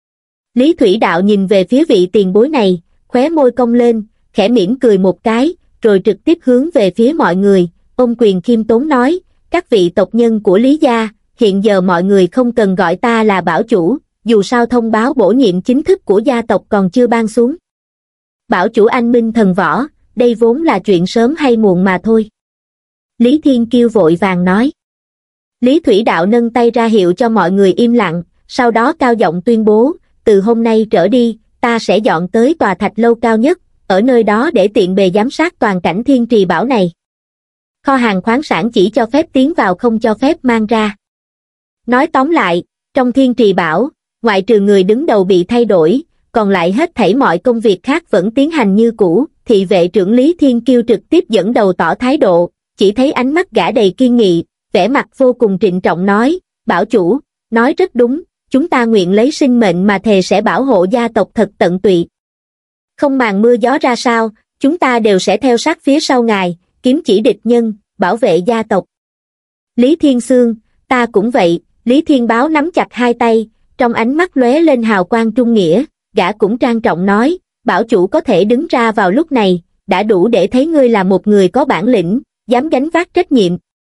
Lý Thủy Đạo nhìn về phía vị tiền bối này, khóe môi cong lên, khẽ mỉm cười một cái, rồi trực tiếp hướng về phía mọi người, ôm quyền khiêm tốn nói, các vị tộc nhân của Lý gia, hiện giờ mọi người không cần gọi ta là bảo chủ, dù sao thông báo bổ nhiệm chính thức của gia tộc còn chưa ban xuống. Bảo chủ anh minh thần võ, đây vốn là chuyện sớm hay muộn mà thôi. Lý Thiên Kiêu vội vàng nói. Lý Thủy Đạo nâng tay ra hiệu cho mọi người im lặng, sau đó cao giọng tuyên bố, từ hôm nay trở đi, ta sẽ dọn tới tòa thạch lâu cao nhất, ở nơi đó để tiện bề giám sát toàn cảnh thiên trì bảo này. Kho hàng khoáng sản chỉ cho phép tiến vào không cho phép mang ra. Nói tóm lại, trong thiên trì bảo, ngoại trừ người đứng đầu bị thay đổi, còn lại hết thảy mọi công việc khác vẫn tiến hành như cũ. Thị vệ trưởng Lý Thiên Kiêu trực tiếp dẫn đầu tỏ thái độ, chỉ thấy ánh mắt gã đầy kiên nghị, vẻ mặt vô cùng trịnh trọng nói, bảo chủ, nói rất đúng, chúng ta nguyện lấy sinh mệnh mà thề sẽ bảo hộ gia tộc thật tận tụy. Không màng mưa gió ra sao, chúng ta đều sẽ theo sát phía sau ngài, kiếm chỉ địch nhân, bảo vệ gia tộc. Lý Thiên Xương, ta cũng vậy. Lý Thiên Báo nắm chặt hai tay, trong ánh mắt lóe lên hào quang trung nghĩa, gã cũng trang trọng nói, bảo chủ có thể đứng ra vào lúc này, đã đủ để thấy ngươi là một người có bản lĩnh, dám gánh vác trách nhiệm.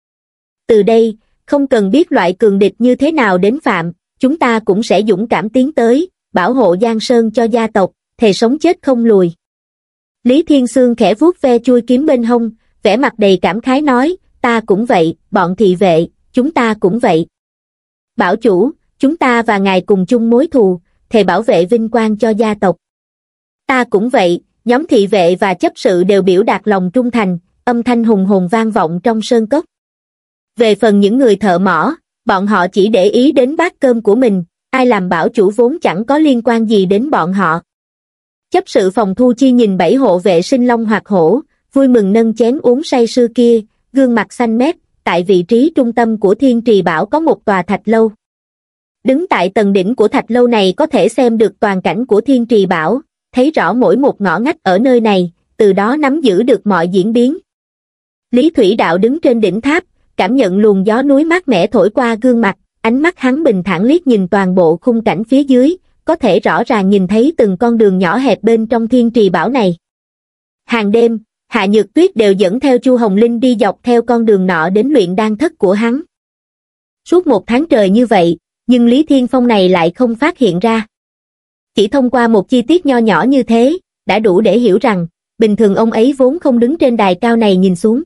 Từ đây, không cần biết loại cường địch như thế nào đến phạm, chúng ta cũng sẽ dũng cảm tiến tới, bảo hộ Giang Sơn cho gia tộc, thề sống chết không lùi. Lý Thiên Xương khẽ vuốt ve chui kiếm bên hông, vẻ mặt đầy cảm khái nói, ta cũng vậy, bọn thị vệ, chúng ta cũng vậy. Bảo chủ, chúng ta và ngài cùng chung mối thù, thề bảo vệ vinh quang cho gia tộc. Ta cũng vậy, nhóm thị vệ và chấp sự đều biểu đạt lòng trung thành, âm thanh hùng hồn vang vọng trong sơn cốc. Về phần những người thợ mỏ, bọn họ chỉ để ý đến bát cơm của mình, ai làm bảo chủ vốn chẳng có liên quan gì đến bọn họ. Chấp sự phòng thu chi nhìn bảy hộ vệ sinh long hoặc hổ, vui mừng nâng chén uống say sưa kia, gương mặt xanh mét, tại vị trí trung tâm của Thiên Trì Bảo có một tòa thạch lâu. Đứng tại tầng đỉnh của thạch lâu này có thể xem được toàn cảnh của Thiên Trì Bảo, thấy rõ mỗi một ngõ ngách ở nơi này, từ đó nắm giữ được mọi diễn biến. Lý Thủy Đạo đứng trên đỉnh tháp, cảm nhận luồng gió núi mát mẻ thổi qua gương mặt, ánh mắt hắn bình thản liếc nhìn toàn bộ khung cảnh phía dưới, có thể rõ ràng nhìn thấy từng con đường nhỏ hẹp bên trong Thiên Trì Bảo này. Hàng đêm, Hạ Nhược Tuyết đều dẫn theo Chu Hồng Linh đi dọc theo con đường nọ đến luyện đan thất của hắn. Suốt một tháng trời như vậy, nhưng Lý Thiên Phong này lại không phát hiện ra. Chỉ thông qua một chi tiết nho nhỏ như thế, đã đủ để hiểu rằng, bình thường ông ấy vốn không đứng trên đài cao này nhìn xuống.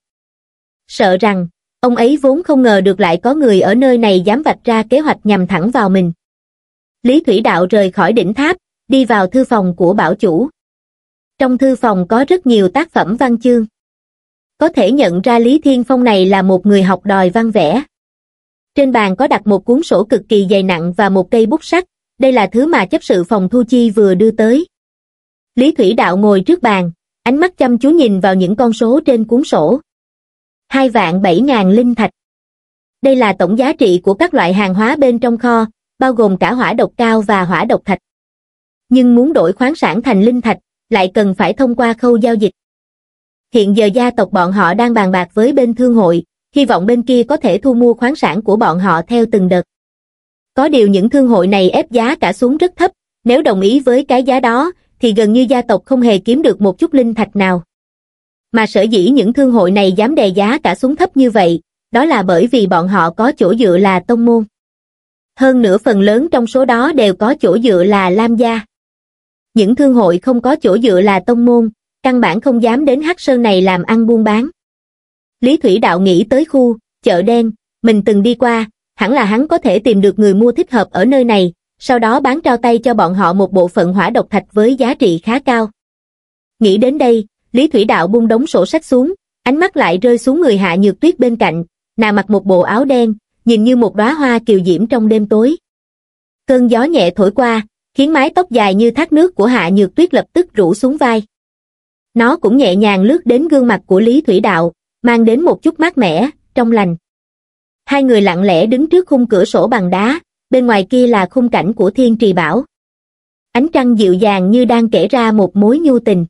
Sợ rằng, ông ấy vốn không ngờ được lại có người ở nơi này dám vạch ra kế hoạch nhằm thẳng vào mình. Lý Thủy Đạo rời khỏi đỉnh tháp, đi vào thư phòng của bảo chủ. Trong thư phòng có rất nhiều tác phẩm văn chương. Có thể nhận ra Lý Thiên Phong này là một người học đòi văn vẽ. Trên bàn có đặt một cuốn sổ cực kỳ dày nặng và một cây bút sắt, đây là thứ mà chấp sự phòng thu chi vừa đưa tới. Lý Thủy Đạo ngồi trước bàn, ánh mắt chăm chú nhìn vào những con số trên cuốn sổ. Hai vạn bảy ngàn linh thạch. Đây là tổng giá trị của các loại hàng hóa bên trong kho, bao gồm cả hỏa độc cao và hỏa độc thạch. Nhưng muốn đổi khoáng sản thành linh thạch, lại cần phải thông qua khâu giao dịch. Hiện giờ gia tộc bọn họ đang bàn bạc với bên thương hội, hy vọng bên kia có thể thu mua khoáng sản của bọn họ theo từng đợt. Có điều những thương hội này ép giá cả xuống rất thấp, nếu đồng ý với cái giá đó, thì gần như gia tộc không hề kiếm được một chút linh thạch nào. Mà sở dĩ những thương hội này dám đè giá cả xuống thấp như vậy, đó là bởi vì bọn họ có chỗ dựa là tông môn. Hơn nữa phần lớn trong số đó đều có chỗ dựa là Lam gia. Những thương hội không có chỗ dựa là tông môn, căn bản không dám đến Hắc Sơn này làm ăn buôn bán. Lý Thủy Đạo nghĩ tới khu chợ đen, mình từng đi qua, hẳn là hắn có thể tìm được người mua thích hợp ở nơi này, sau đó bán trao tay cho bọn họ một bộ phận hỏa độc thạch với giá trị khá cao. Nghĩ đến đây, Lý Thủy Đạo buông đống sổ sách xuống, ánh mắt lại rơi xuống người Hạ Nhược Tuyết bên cạnh, nàng mặc một bộ áo đen, nhìn như một đóa hoa kiều diễm trong đêm tối. Cơn gió nhẹ thổi qua, khiến mái tóc dài như thác nước của Hạ Nhược Tuyết lập tức rủ xuống vai. Nó cũng nhẹ nhàng lướt đến gương mặt của Lý Thủy Đạo, mang đến một chút mát mẻ, trong lành. Hai người lặng lẽ đứng trước khung cửa sổ bằng đá, bên ngoài kia là khung cảnh của Thiên Trì Bảo. Ánh trăng dịu dàng như đang kể ra một mối nhu tình.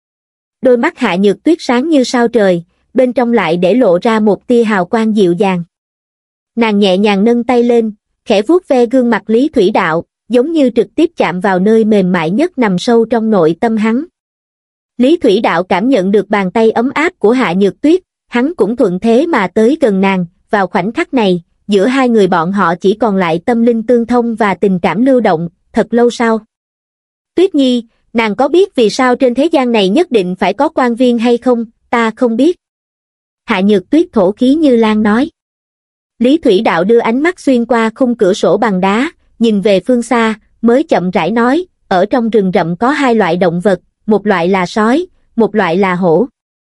Đôi mắt Hạ Nhược Tuyết sáng như sao trời, bên trong lại để lộ ra một tia hào quang dịu dàng. Nàng nhẹ nhàng nâng tay lên, khẽ vuốt ve gương mặt Lý Thủy Đạo, giống như trực tiếp chạm vào nơi mềm mại nhất nằm sâu trong nội tâm hắn. Lý Thủy Đạo cảm nhận được bàn tay ấm áp của Hạ Nhược Tuyết, hắn cũng thuận thế mà tới gần nàng, vào khoảnh khắc này, giữa hai người bọn họ chỉ còn lại tâm linh tương thông và tình cảm lưu động, thật lâu sau. Tuyết Nhi, nàng có biết vì sao trên thế gian này nhất định phải có quan viên hay không? Ta không biết. Hạ Nhược Tuyết thổ khí như lan nói. Lý Thủy Đạo đưa ánh mắt xuyên qua khung cửa sổ bằng đá, nhìn về phương xa, mới chậm rãi nói, ở trong rừng rậm có hai loại động vật, một loại là sói, một loại là hổ.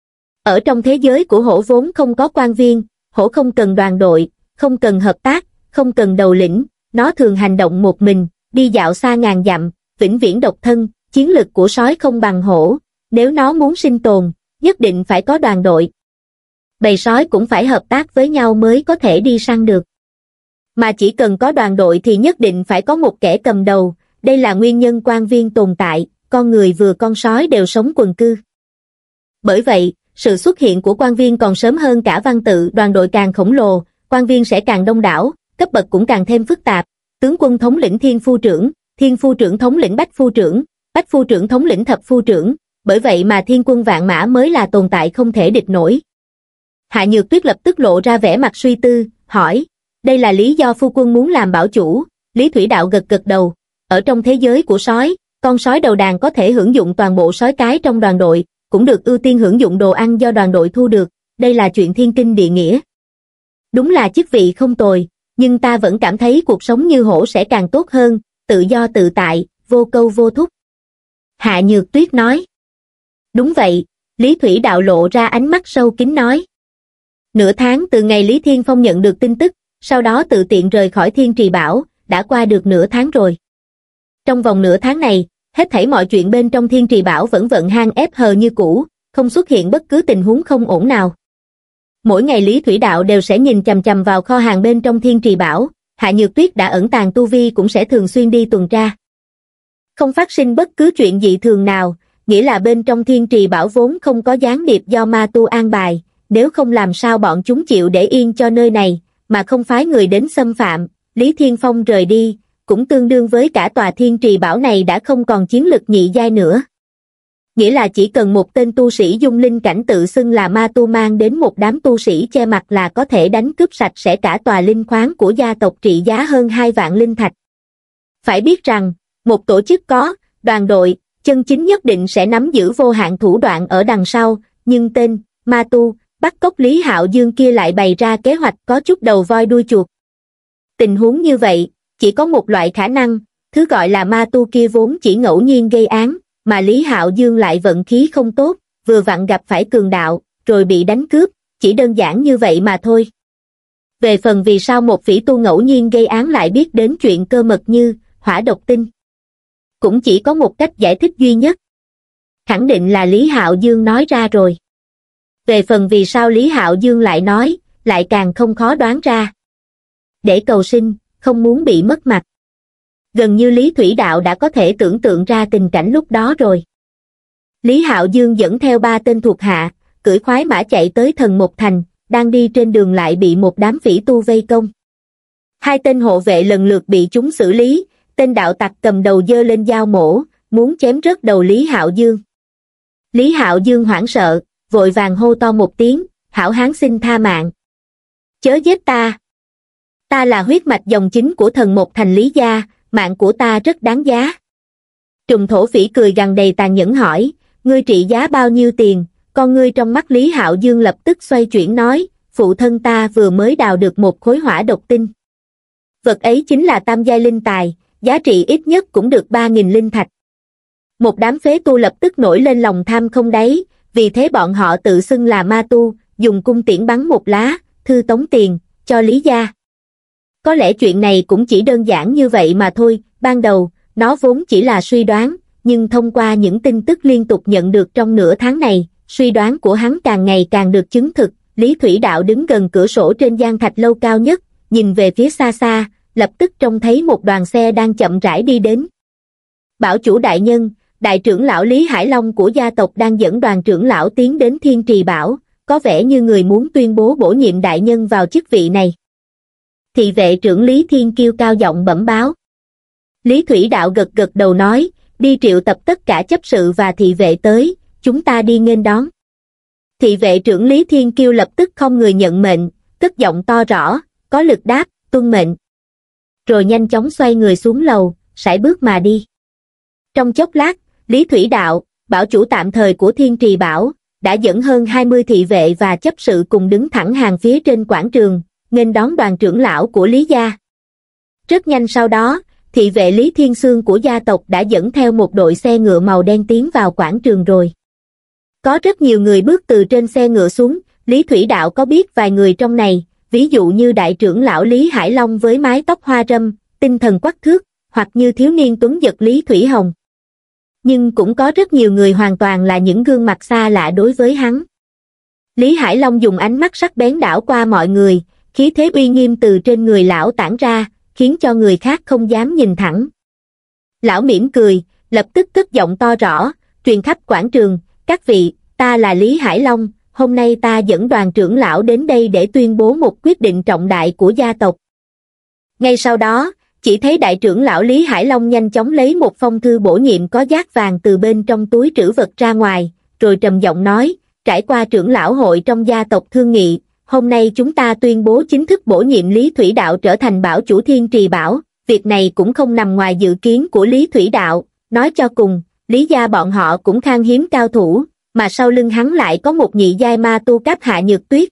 Ở trong thế giới của hổ vốn không có quan viên, hổ không cần đoàn đội, không cần hợp tác, không cần đầu lĩnh, nó thường hành động một mình, đi dạo xa ngàn dặm, vĩnh viễn độc thân, chiến lực của sói không bằng hổ, nếu nó muốn sinh tồn, nhất định phải có đoàn đội. Bầy sói cũng phải hợp tác với nhau mới có thể đi săn được. Mà chỉ cần có đoàn đội thì nhất định phải có một kẻ cầm đầu, đây là nguyên nhân quan viên tồn tại, con người vừa con sói đều sống quần cư. Bởi vậy, sự xuất hiện của quan viên còn sớm hơn cả văn tự, đoàn đội càng khổng lồ, quan viên sẽ càng đông đảo, cấp bậc cũng càng thêm phức tạp, tướng quân thống lĩnh thiên phu trưởng, thiên phu trưởng thống lĩnh bách phu trưởng, bách phu trưởng thống lĩnh thập phu trưởng, bởi vậy mà thiên quân vạn mã mới là tồn tại không thể địch nổi. Hạ Nhược Tuyết lập tức lộ ra vẻ mặt suy tư, hỏi, đây là lý do phu quân muốn làm bảo chủ? Lý Thủy Đạo gật gật đầu, ở trong thế giới của sói, con sói đầu đàn có thể hưởng dụng toàn bộ sói cái trong đoàn đội, cũng được ưu tiên hưởng dụng đồ ăn do đoàn đội thu được, đây là chuyện thiên kinh địa nghĩa. Đúng là chức vị không tồi, nhưng ta vẫn cảm thấy cuộc sống như hổ sẽ càng tốt hơn, tự do tự tại, vô câu vô thúc. Hạ Nhược Tuyết nói. Đúng vậy, Lý Thủy Đạo lộ ra ánh mắt sâu kín nói. Nửa tháng từ ngày Lý Thiên Phong nhận được tin tức, sau đó tự tiện rời khỏi Thiên Trì Bảo, đã qua được nửa tháng rồi. Trong vòng nửa tháng này, hết thảy mọi chuyện bên trong Thiên Trì Bảo vẫn vận hang ép hờ như cũ, không xuất hiện bất cứ tình huống không ổn nào. Mỗi ngày Lý Thủy Đạo đều sẽ nhìn chằm chằm vào kho hàng bên trong Thiên Trì Bảo, Hạ Nhược Tuyết đã ẩn tàng tu vi cũng sẽ thường xuyên đi tuần tra. Không phát sinh bất cứ chuyện dị thường nào, nghĩa là bên trong Thiên Trì Bảo vốn không có gián điệp do ma tu an bài, nếu không làm sao bọn chúng chịu để yên cho nơi này, mà không phái người đến xâm phạm. Lý Thiên Phong rời đi, cũng tương đương với cả tòa Thiên Trì Bảo này đã không còn chiến lực nhị giai nữa. Nghĩa là chỉ cần một tên tu sĩ dung linh cảnh tự xưng là ma tu mang đến một đám tu sĩ che mặt là có thể đánh cướp sạch sẽ cả tòa linh khoáng của gia tộc trị giá hơn hai vạn linh thạch. Phải biết rằng, một tổ chức có, đoàn đội, chân chính nhất định sẽ nắm giữ vô hạn thủ đoạn ở đằng sau, nhưng tên, ma tu, bắt cóc Lý Hạo Dương kia lại bày ra kế hoạch có chút đầu voi đuôi chuột. Tình huống như vậy, chỉ có một loại khả năng, thứ gọi là ma tu kia vốn chỉ ngẫu nhiên gây án, mà Lý Hạo Dương lại vận khí không tốt, vừa vặn gặp phải cường đạo, rồi bị đánh cướp, chỉ đơn giản như vậy mà thôi. Về phần vì sao một phỉ tu ngẫu nhiên gây án lại biết đến chuyện cơ mật như hỏa độc tinh, cũng chỉ có một cách giải thích duy nhất. Khẳng định là Lý Hạo Dương nói ra rồi. Về phần vì sao Lý Hạo Dương lại nói, lại càng không khó đoán ra. Để cầu sinh, không muốn bị mất mặt. Gần như Lý Thủy Đạo đã có thể tưởng tượng ra tình cảnh lúc đó rồi. Lý Hạo Dương dẫn theo ba tên thuộc hạ, cưỡi khoái mã chạy tới Thần Một Thành, đang đi trên đường lại bị một đám phỉ tu vây công. Hai tên hộ vệ lần lượt bị chúng xử lý, tên đạo tặc cầm đầu giơ lên dao mổ, muốn chém rớt đầu Lý Hạo Dương. Lý Hạo Dương hoảng sợ, vội vàng hô to một tiếng, hảo hán xin tha mạng. Chớ giết ta. Ta là huyết mạch dòng chính của Thần Một Thành Lý gia, mạng của ta rất đáng giá. Trùng thổ phỉ cười gằn đầy tàn nhẫn hỏi, ngươi trị giá bao nhiêu tiền? Con ngươi trong mắt Lý Hạo Dương lập tức xoay chuyển nói, phụ thân ta vừa mới đào được một khối hỏa độc tinh. Vật ấy chính là tam giai linh tài, giá trị ít nhất cũng được ba nghìn linh thạch. Một đám phế tu lập tức nổi lên lòng tham không đáy, vì thế bọn họ tự xưng là ma tu, dùng cung tiễn bắn một lá, thư tống tiền, cho Lý gia. Có lẽ chuyện này cũng chỉ đơn giản như vậy mà thôi, ban đầu, nó vốn chỉ là suy đoán, nhưng thông qua những tin tức liên tục nhận được trong nửa tháng này, suy đoán của hắn càng ngày càng được chứng thực. Lý Thủy Đạo đứng gần cửa sổ trên gian thạch lâu cao nhất, nhìn về phía xa xa, lập tức trông thấy một đoàn xe đang chậm rãi đi đến. Bảo chủ đại nhân, đại trưởng lão Lý Hải Long của gia tộc đang dẫn đoàn trưởng lão tiến đến Thiên Trì Bảo, có vẻ như người muốn tuyên bố bổ nhiệm đại nhân vào chức vị này. Thị vệ trưởng Lý Thiên Kiêu cao giọng bẩm báo. Lý Thủy Đạo gật gật đầu nói, đi triệu tập tất cả chấp sự và thị vệ tới, chúng ta đi nghênh đón. Thị vệ trưởng Lý Thiên Kiêu lập tức không người nhận mệnh, cất giọng to rõ, có lực đáp, tuân mệnh. Rồi nhanh chóng xoay người xuống lầu, sải bước mà đi. Trong chốc lát, Lý Thủy Đạo, bảo chủ tạm thời của Thiên Trì Bảo, đã dẫn hơn hai mươi thị vệ và chấp sự cùng đứng thẳng hàng phía trên quảng trường, nghênh đón đoàn trưởng lão của Lý gia. Rất nhanh sau đó, thị vệ Lý Thiên Xương của gia tộc đã dẫn theo một đội xe ngựa màu đen tiến vào quảng trường rồi. Có rất nhiều người bước từ trên xe ngựa xuống, Lý Thủy Đạo có biết vài người trong này, ví dụ như đại trưởng lão Lý Hải Long với mái tóc hoa râm, tinh thần quắc thước, hoặc như thiếu niên tuấn giật Lý Thủy Hồng. Nhưng cũng có rất nhiều người hoàn toàn là những gương mặt xa lạ đối với hắn. Lý Hải Long dùng ánh mắt sắc bén đảo qua mọi người, khí thế uy nghiêm từ trên người lão tản ra, khiến cho người khác không dám nhìn thẳng. Lão mỉm cười, lập tức cất giọng to rõ, truyền khắp quảng trường, các vị, ta là Lý Hải Long, hôm nay ta dẫn đoàn trưởng lão đến đây để tuyên bố một quyết định trọng đại của gia tộc. Ngay sau đó, chỉ thấy đại trưởng lão Lý Hải Long nhanh chóng lấy một phong thư bổ nhiệm có dát vàng từ bên trong túi trữ vật ra ngoài, rồi trầm giọng nói, trải qua trưởng lão hội trong gia tộc thương nghị, hôm nay chúng ta tuyên bố chính thức bổ nhiệm Lý Thủy Đạo trở thành bảo chủ Thiên Trì Bảo, việc này cũng không nằm ngoài dự kiến của Lý Thủy Đạo, nói cho cùng, Lý gia bọn họ cũng khan hiếm cao thủ, mà sau lưng hắn lại có một nhị giai ma tu cấp Hạ Nhược Tuyết.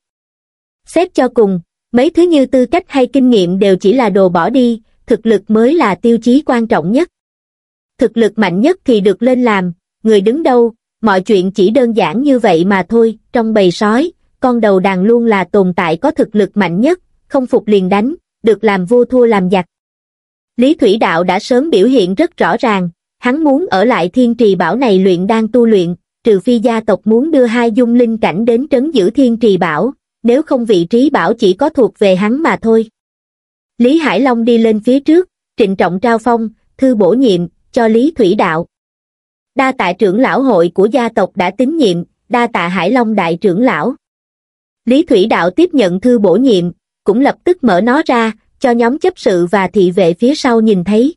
Xét cho cùng, mấy thứ như tư cách hay kinh nghiệm đều chỉ là đồ bỏ đi, thực lực mới là tiêu chí quan trọng nhất. Thực lực mạnh nhất thì được lên làm, người đứng đâu, mọi chuyện chỉ đơn giản như vậy mà thôi, trong bầy sói, con đầu đàn luôn là tồn tại có thực lực mạnh nhất, không phục liền đánh, được làm vua thua làm giặc. Lý Thủy Đạo đã sớm biểu hiện rất rõ ràng, hắn muốn ở lại Thiên Trì Bảo này luyện đan tu luyện, trừ phi gia tộc muốn đưa hai dung linh cảnh đến trấn giữ Thiên Trì Bảo, nếu không vị trí bảo chỉ có thuộc về hắn mà thôi. Lý Hải Long đi lên phía trước, trịnh trọng trao phong, thư bổ nhiệm, cho Lý Thủy Đạo. Đa tạ trưởng lão hội của gia tộc đã tín nhiệm, đa tạ Hải Long đại trưởng lão. Lý Thủy Đạo tiếp nhận thư bổ nhiệm, cũng lập tức mở nó ra, cho nhóm chấp sự và thị vệ phía sau nhìn thấy.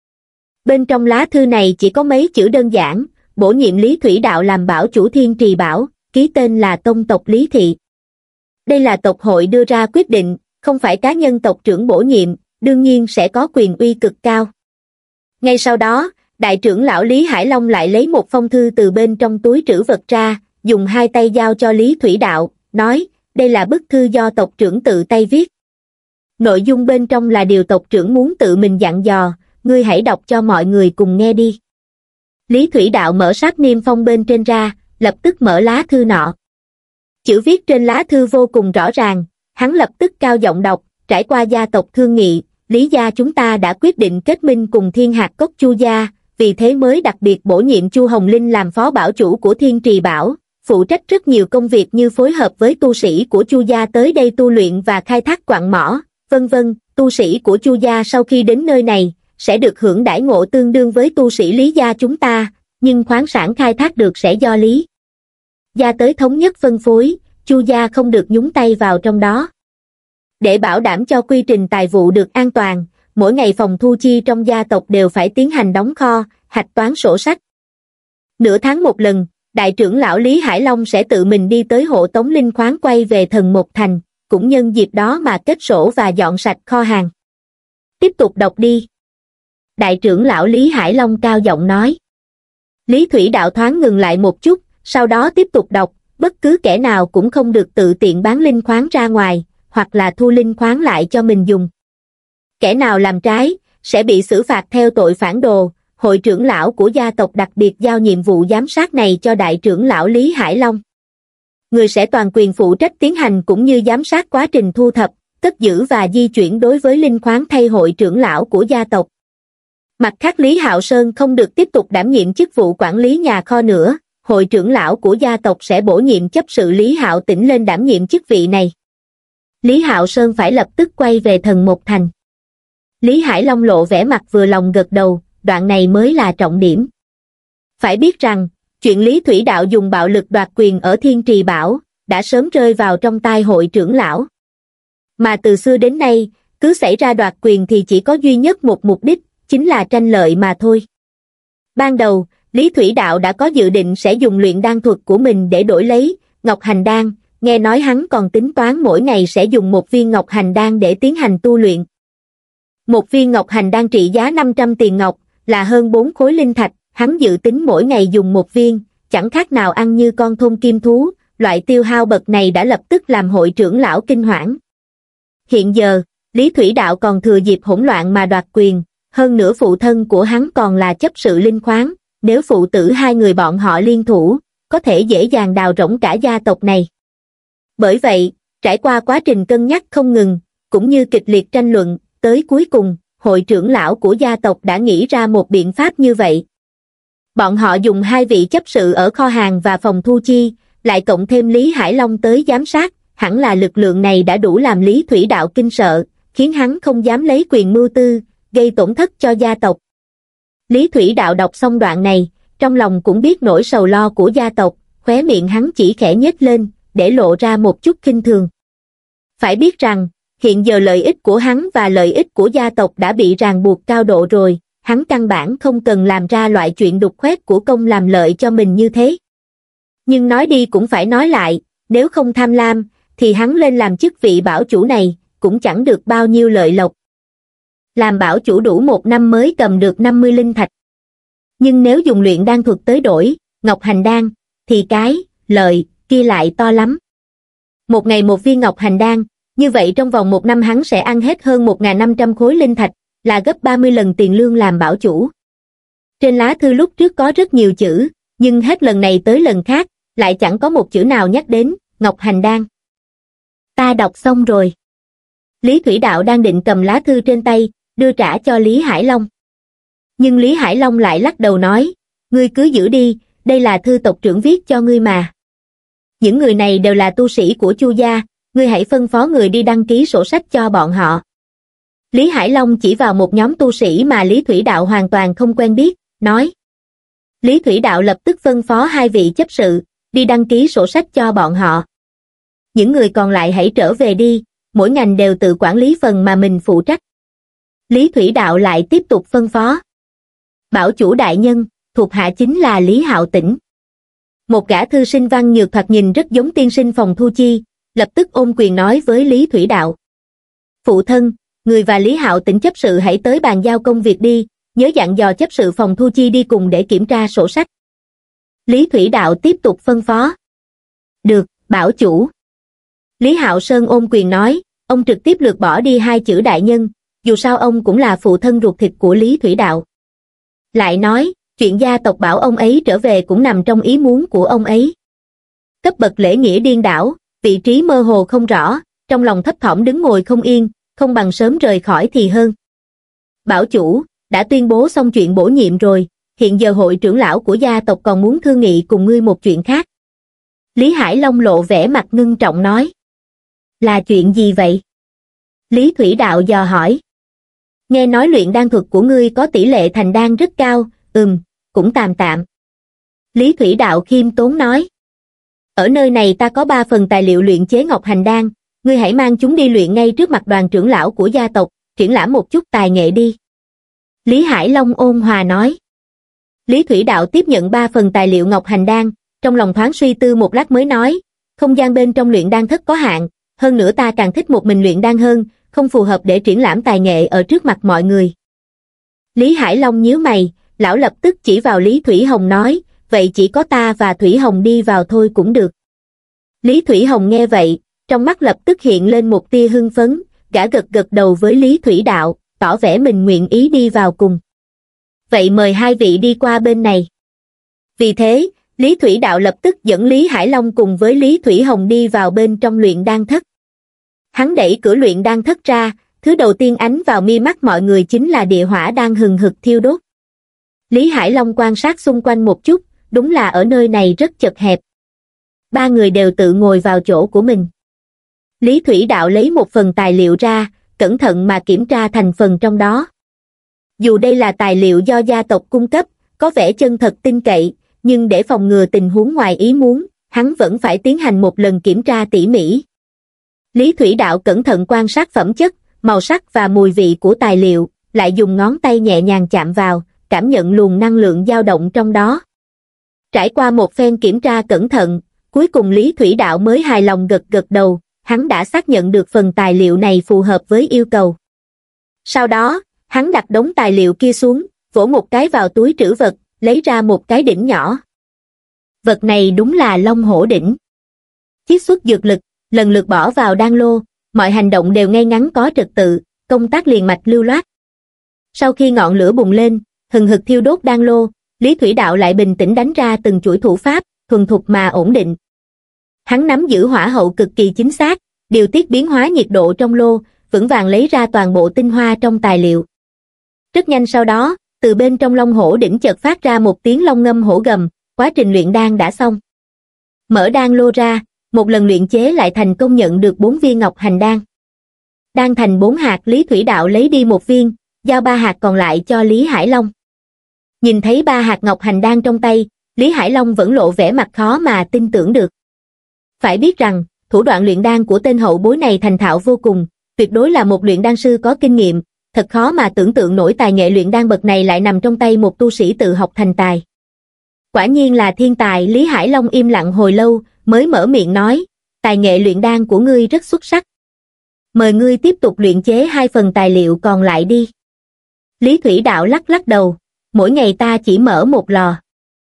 Bên trong lá thư này chỉ có mấy chữ đơn giản, bổ nhiệm Lý Thủy Đạo làm bảo chủ Thiên Trì Bảo, ký tên là tông tộc Lý Thị. Đây là tộc hội đưa ra quyết định, không phải cá nhân tộc trưởng bổ nhiệm, đương nhiên sẽ có quyền uy cực cao. Ngay sau đó, đại trưởng lão Lý Hải Long lại lấy một phong thư từ bên trong túi trữ vật ra, dùng hai tay giao cho Lý Thủy Đạo, nói, đây là bức thư do tộc trưởng tự tay viết. Nội dung bên trong là điều tộc trưởng muốn tự mình dặn dò, ngươi hãy đọc cho mọi người cùng nghe đi. Lý Thủy Đạo mở sát niêm phong bên trên ra, lập tức mở lá thư nọ. Chữ viết trên lá thư vô cùng rõ ràng, hắn lập tức cao giọng đọc, trải qua gia tộc thương nghị, Lý gia chúng ta đã quyết định kết minh cùng Thiên Hạt Cốc Chu gia, vì thế mới đặc biệt bổ nhiệm Chu Hồng Linh làm phó bảo chủ của Thiên Trì Bảo, phụ trách rất nhiều công việc như phối hợp với tu sĩ của Chu gia tới đây tu luyện và khai thác quặng mỏ, vân vân. Tu sĩ của Chu gia sau khi đến nơi này sẽ được hưởng đãi ngộ tương đương với tu sĩ Lý gia chúng ta, nhưng khoáng sản khai thác được sẽ do Lý gia tới thống nhất phân phối, Chu gia không được nhúng tay vào trong đó. Để bảo đảm cho quy trình tài vụ được an toàn, mỗi ngày phòng thu chi trong gia tộc đều phải tiến hành đóng kho, hạch toán sổ sách. Nửa tháng một lần, đại trưởng lão Lý Hải Long sẽ tự mình đi tới hộ tống linh khoáng quay về Thần Một Thành, cũng nhân dịp đó mà kết sổ và dọn sạch kho hàng. Tiếp tục đọc đi. Đại trưởng lão Lý Hải Long cao giọng nói. Lý Thủy Đạo thoáng ngừng lại một chút, sau đó tiếp tục đọc, bất cứ kẻ nào cũng không được tự tiện bán linh khoáng ra ngoài, hoặc là thu linh khoáng lại cho mình dùng. Kẻ nào làm trái, sẽ bị xử phạt theo tội phản đồ. Hội trưởng lão của gia tộc đặc biệt giao nhiệm vụ giám sát này cho đại trưởng lão Lý Hải Long. Người sẽ toàn quyền phụ trách tiến hành cũng như giám sát quá trình thu thập, cất giữ và di chuyển đối với linh khoáng thay hội trưởng lão của gia tộc. Mặt khác Lý Hạo Sơn không được tiếp tục đảm nhiệm chức vụ quản lý nhà kho nữa, hội trưởng lão của gia tộc sẽ bổ nhiệm chấp sự Lý Hạo Tĩnh lên đảm nhiệm chức vị này. Lý Hạo Sơn phải lập tức quay về Thần Một Thành. Lý Hải Long lộ vẻ mặt vừa lòng gật đầu, đoạn này mới là trọng điểm. Phải biết rằng, chuyện Lý Thủy Đạo dùng bạo lực đoạt quyền ở Thiên Trì Bảo, đã sớm rơi vào trong tai hội trưởng lão. Mà từ xưa đến nay, cứ xảy ra đoạt quyền thì chỉ có duy nhất một mục đích, chính là tranh lợi mà thôi. Ban đầu, Lý Thủy Đạo đã có dự định sẽ dùng luyện đan thuật của mình để đổi lấy Ngọc Hành Đan, nghe nói hắn còn tính toán mỗi ngày sẽ dùng một viên Ngọc Hành Đan để tiến hành tu luyện. Một viên Ngọc Hành Đan trị giá năm trăm tiền ngọc, là hơn bốn khối linh thạch, hắn dự tính mỗi ngày dùng một viên, chẳng khác nào ăn như con thôn kim thú, loại tiêu hao bậc này đã lập tức làm hội trưởng lão kinh hoảng. Hiện giờ, Lý Thủy Đạo còn thừa dịp hỗn loạn mà đoạt quyền, hơn nữa phụ thân của hắn còn là chấp sự linh khoáng, nếu phụ tử hai người bọn họ liên thủ, có thể dễ dàng đào rỗng cả gia tộc này. Bởi vậy, trải qua quá trình cân nhắc không ngừng, cũng như kịch liệt tranh luận, tới cuối cùng, hội trưởng lão của gia tộc đã nghĩ ra một biện pháp như vậy. Bọn họ dùng hai vị chấp sự ở kho hàng và phòng thu chi, lại cộng thêm Lý Hải Long tới giám sát, hẳn là lực lượng này đã đủ làm Lý Thủy Đạo kinh sợ, khiến hắn không dám lấy quyền mưu tư, gây tổn thất cho gia tộc. Lý Thủy Đạo đọc xong đoạn này, trong lòng cũng biết nỗi sầu lo của gia tộc, khóe miệng hắn chỉ khẽ nhếch lên, để lộ ra một chút khinh thường. Phải biết rằng, hiện giờ lợi ích của hắn và lợi ích của gia tộc đã bị ràng buộc cao độ rồi, hắn căn bản không cần làm ra loại chuyện đục khoét của công làm lợi cho mình như thế. Nhưng nói đi cũng phải nói lại, nếu không tham lam, thì hắn lên làm chức vị bảo chủ này, cũng chẳng được bao nhiêu lợi lộc. Làm bảo chủ đủ một năm mới cầm được năm mươi linh thạch. Nhưng nếu dùng luyện đan thuật tới đổi, Ngọc Hành Đan, thì cái, lợi, kia lại to lắm. Một ngày một viên Ngọc Hành Đan, như vậy trong vòng một năm hắn sẽ ăn hết hơn một nghìn năm trăm khối linh thạch, là gấp ba mươi lần tiền lương làm bảo chủ. Trên lá thư lúc trước có rất nhiều chữ, nhưng hết lần này tới lần khác, lại chẳng có một chữ nào nhắc đến Ngọc Hành Đan. Ta đọc xong rồi. Lý Thủy Đạo đang định cầm lá thư trên tay, đưa trả cho Lý Hải Long. Nhưng Lý Hải Long lại lắc đầu nói, ngươi cứ giữ đi, đây là thư tộc trưởng viết cho ngươi mà. Những người này đều là tu sĩ của Chu gia, ngươi hãy phân phó người đi đăng ký sổ sách cho bọn họ. Lý Hải Long chỉ vào một nhóm tu sĩ mà Lý Thủy Đạo hoàn toàn không quen biết, nói. Lý Thủy Đạo lập tức phân phó hai vị chấp sự, đi đăng ký sổ sách cho bọn họ. Những người còn lại hãy trở về đi, mỗi ngành đều tự quản lý phần mà mình phụ trách. Lý Thủy Đạo lại tiếp tục phân phó. Bảo chủ đại nhân, thuộc hạ chính là Lý Hạo Tĩnh. Một gã thư sinh văn nhược thoạt nhìn rất giống tiên sinh Phòng Thu Chi, lập tức ôm quyền nói với Lý Thủy Đạo. Phụ thân, người và Lý Hạo Tĩnh chấp sự hãy tới bàn giao công việc đi, nhớ dặn dò chấp sự Phòng Thu Chi đi cùng để kiểm tra sổ sách. Lý Thủy Đạo tiếp tục phân phó. Được, bảo chủ. Lý Hạo Sơn ôm quyền nói, ông trực tiếp lược bỏ đi hai chữ đại nhân, dù sao ông cũng là phụ thân ruột thịt của Lý Thủy Đạo. Lại nói, chuyện gia tộc bảo ông ấy trở về cũng nằm trong ý muốn của ông ấy. Cấp bậc lễ nghĩa điên đảo, vị trí mơ hồ không rõ, trong lòng thấp thỏm đứng ngồi không yên, không bằng sớm rời khỏi thì hơn. Bảo chủ, đã tuyên bố xong chuyện bổ nhiệm rồi, hiện giờ hội trưởng lão của gia tộc còn muốn thương nghị cùng ngươi một chuyện khác. Lý Hải Long lộ vẻ mặt ngưng trọng nói. Là chuyện gì vậy? Lý Thủy Đạo dò hỏi. Nghe nói luyện đan thuật của ngươi có tỷ lệ thành đan rất cao, ừm, cũng tạm tạm. Lý Thủy Đạo khiêm tốn nói. Ở nơi này ta có ba phần tài liệu luyện chế ngọc hành đan, ngươi hãy mang chúng đi luyện ngay trước mặt đoàn trưởng lão của gia tộc, triển lãm một chút tài nghệ đi. Lý Hải Long ôn hòa nói. Lý Thủy Đạo tiếp nhận ba phần tài liệu ngọc hành đan, trong lòng thoáng suy tư một lát mới nói, không gian bên trong luyện đan thất có hạn, hơn nữa ta càng thích một mình luyện đan hơn, không phù hợp để triển lãm tài nghệ ở trước mặt mọi người. Lý Hải Long nhíu mày, lão lập tức chỉ vào Lý Thủy Hồng nói, vậy chỉ có ta và Thủy Hồng đi vào thôi cũng được. Lý Thủy Hồng nghe vậy, trong mắt lập tức hiện lên một tia hưng phấn, gã gật gật đầu với Lý Thủy Đạo, tỏ vẻ mình nguyện ý đi vào cùng. Vậy mời hai vị đi qua bên này. Vì thế, Lý Thủy Đạo lập tức dẫn Lý Hải Long cùng với Lý Thủy Hồng đi vào bên trong luyện đan thất. Hắn đẩy cửa luyện đan thất ra, thứ đầu tiên ánh vào mi mắt mọi người chính là địa hỏa đang hừng hực thiêu đốt. Lý Hải Long quan sát xung quanh một chút, đúng là ở nơi này rất chật hẹp. Ba người đều tự ngồi vào chỗ của mình. Lý Thủy Đạo lấy một phần tài liệu ra, cẩn thận mà kiểm tra thành phần trong đó. Dù đây là tài liệu do gia tộc cung cấp, có vẻ chân thật tin cậy, nhưng để phòng ngừa tình huống ngoài ý muốn, hắn vẫn phải tiến hành một lần kiểm tra tỉ mỉ. Lý Thủy Đạo cẩn thận quan sát phẩm chất, màu sắc và mùi vị của tài liệu, lại dùng ngón tay nhẹ nhàng chạm vào, cảm nhận luồng năng lượng dao động trong đó. Trải qua một phen kiểm tra cẩn thận, cuối cùng Lý Thủy Đạo mới hài lòng gật gật đầu, hắn đã xác nhận được phần tài liệu này phù hợp với yêu cầu. Sau đó, hắn đặt đống tài liệu kia xuống, vỗ một cái vào túi trữ vật, lấy ra một cái đỉnh nhỏ. Vật này đúng là Long Hổ đỉnh. Chiết xuất dược lực, lần lượt bỏ vào đan lô, mọi hành động đều ngay ngắn có trật tự, công tác liền mạch lưu loát. Sau khi ngọn lửa bùng lên, hừng hực thiêu đốt đan lô, Lý Thủy Đạo lại bình tĩnh đánh ra từng chuỗi thủ pháp, thuần thục mà ổn định. Hắn nắm giữ hỏa hậu cực kỳ chính xác, điều tiết biến hóa nhiệt độ trong lô, vững vàng lấy ra toàn bộ tinh hoa trong tài liệu. Rất nhanh sau đó, từ bên trong Long Hổ đỉnh chợt phát ra một tiếng long ngâm hổ gầm, quá trình luyện đan đã xong. Mở đan lô ra, một lần luyện chế lại thành công nhận được bốn viên ngọc hành đan. Đan thành bốn hạt, Lý Thủy Đạo lấy đi một viên, giao ba hạt còn lại cho Lý Hải Long. Nhìn thấy ba hạt ngọc hành đan trong tay, Lý Hải Long vẫn lộ vẻ mặt khó mà tin tưởng được. Phải biết rằng, thủ đoạn luyện đan của tên hậu bối này thành thạo vô cùng, tuyệt đối là một luyện đan sư có kinh nghiệm, thật khó mà tưởng tượng nổi tài nghệ luyện đan bậc này lại nằm trong tay một tu sĩ tự học thành tài. Quả nhiên là thiên tài. Lý Hải Long im lặng hồi lâu, mới mở miệng nói, tài nghệ luyện đan của ngươi rất xuất sắc. Mời ngươi tiếp tục luyện chế hai phần tài liệu còn lại đi. Lý Thủy Đạo lắc lắc đầu, mỗi ngày ta chỉ mở một lò.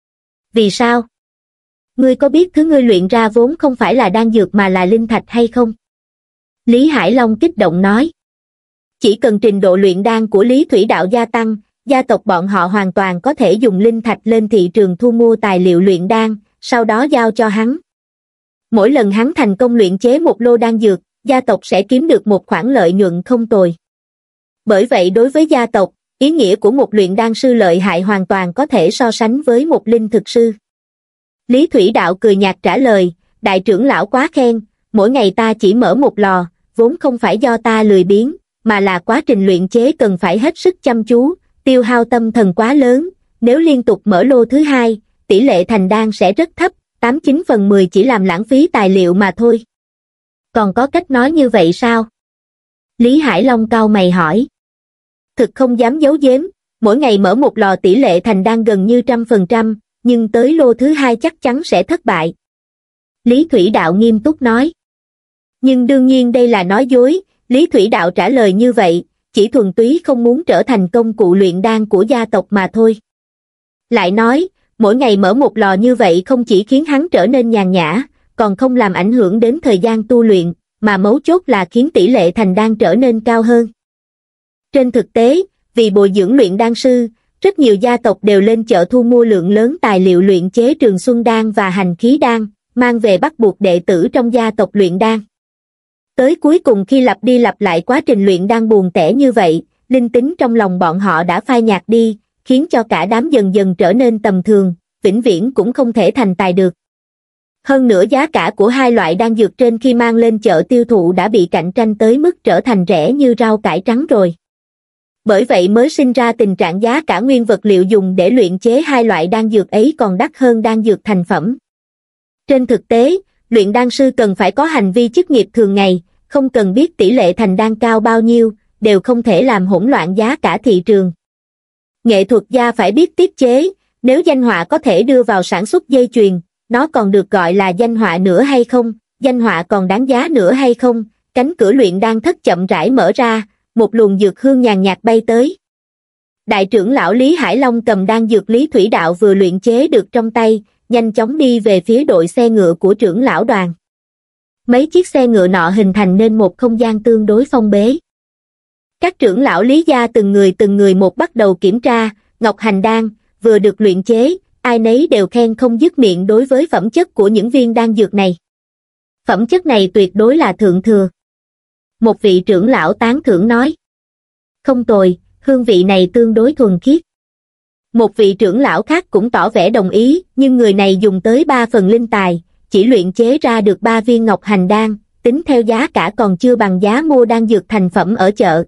Vì sao? Ngươi có biết thứ ngươi luyện ra vốn không phải là đan dược mà là linh thạch hay không? Lý Hải Long kích động nói. Chỉ cần trình độ luyện đan của Lý Thủy Đạo gia tăng, gia tộc bọn họ hoàn toàn có thể dùng linh thạch lên thị trường thu mua tài liệu luyện đan, sau đó giao cho hắn. Mỗi lần hắn thành công luyện chế một lô đan dược, gia tộc sẽ kiếm được một khoản lợi nhuận không tồi. Bởi vậy đối với gia tộc, ý nghĩa của một luyện đan sư lợi hại hoàn toàn có thể so sánh với một linh thực sư. Lý Thủy Đạo cười nhạt trả lời, đại trưởng lão quá khen, mỗi ngày ta chỉ mở một lò, vốn không phải do ta lười biếng, mà là quá trình luyện chế cần phải hết sức chăm chú, tiêu hao tâm thần quá lớn, nếu liên tục mở lô thứ hai, tỷ lệ thành đan sẽ rất thấp, tám chín phần mười chỉ làm lãng phí tài liệu mà thôi. Còn có cách nói như vậy sao? Lý Hải Long cau mày hỏi. Thực không dám giấu giếm, mỗi ngày mở một lò tỷ lệ thành đan gần như trăm phần trăm, nhưng tới lô thứ hai chắc chắn sẽ thất bại. Lý Thủy Đạo nghiêm túc nói. Nhưng đương nhiên đây là nói dối, Lý Thủy Đạo trả lời như vậy, chỉ thuần túy không muốn trở thành công cụ luyện đan của gia tộc mà thôi. Lại nói, mỗi ngày mở một lò như vậy không chỉ khiến hắn trở nên nhàn nhã, còn không làm ảnh hưởng đến thời gian tu luyện, mà mấu chốt là khiến tỷ lệ thành đan trở nên cao hơn. Trên thực tế, vì bồi dưỡng luyện đan sư, rất nhiều gia tộc đều lên chợ thu mua lượng lớn tài liệu luyện chế Trường Xuân đan và Hành khí đan, mang về bắt buộc đệ tử trong gia tộc luyện đan. Tới cuối cùng khi lặp đi lặp lại quá trình luyện đan buồn tẻ như vậy, linh tính trong lòng bọn họ đã phai nhạt đi, khiến cho cả đám dần dần trở nên tầm thường, vĩnh viễn cũng không thể thành tài được. Hơn nữa giá cả của hai loại đan dược trên khi mang lên chợ tiêu thụ đã bị cạnh tranh tới mức trở thành rẻ như rau cải trắng rồi. Bởi vậy mới sinh ra tình trạng giá cả nguyên vật liệu dùng để luyện chế hai loại đan dược ấy còn đắt hơn đan dược thành phẩm. Trên thực tế, luyện đan sư cần phải có hành vi chức nghiệp thường ngày, không cần biết tỷ lệ thành đan cao bao nhiêu, đều không thể làm hỗn loạn giá cả thị trường. Nghệ thuật gia phải biết tiết chế, nếu danh họa có thể đưa vào sản xuất dây chuyền, nó còn được gọi là danh họa nữa hay không, danh họa còn đáng giá nữa hay không, cánh cửa luyện đan thất chậm rãi mở ra, một luồng dược hương nhàn nhạt bay tới. Đại trưởng lão Lý Hải Long cầm đan dược Lý Thủy Đạo vừa luyện chế được trong tay, nhanh chóng đi về phía đội xe ngựa của trưởng lão đoàn. Mấy chiếc xe ngựa nọ hình thành nên một không gian tương đối phong bế. Các trưởng lão Lý gia từng người từng người một bắt đầu kiểm tra, ngọc hành đan, vừa được luyện chế, ai nấy đều khen không dứt miệng đối với phẩm chất của những viên đan dược này. Phẩm chất này tuyệt đối là thượng thừa. Một vị trưởng lão tán thưởng nói. Không tồi, hương vị này tương đối thuần khiết. Một vị trưởng lão khác cũng tỏ vẻ đồng ý, nhưng người này dùng tới ba phần linh tài, chỉ luyện chế ra được ba viên ngọc hành đan, tính theo giá cả còn chưa bằng giá mua đan dược thành phẩm ở chợ.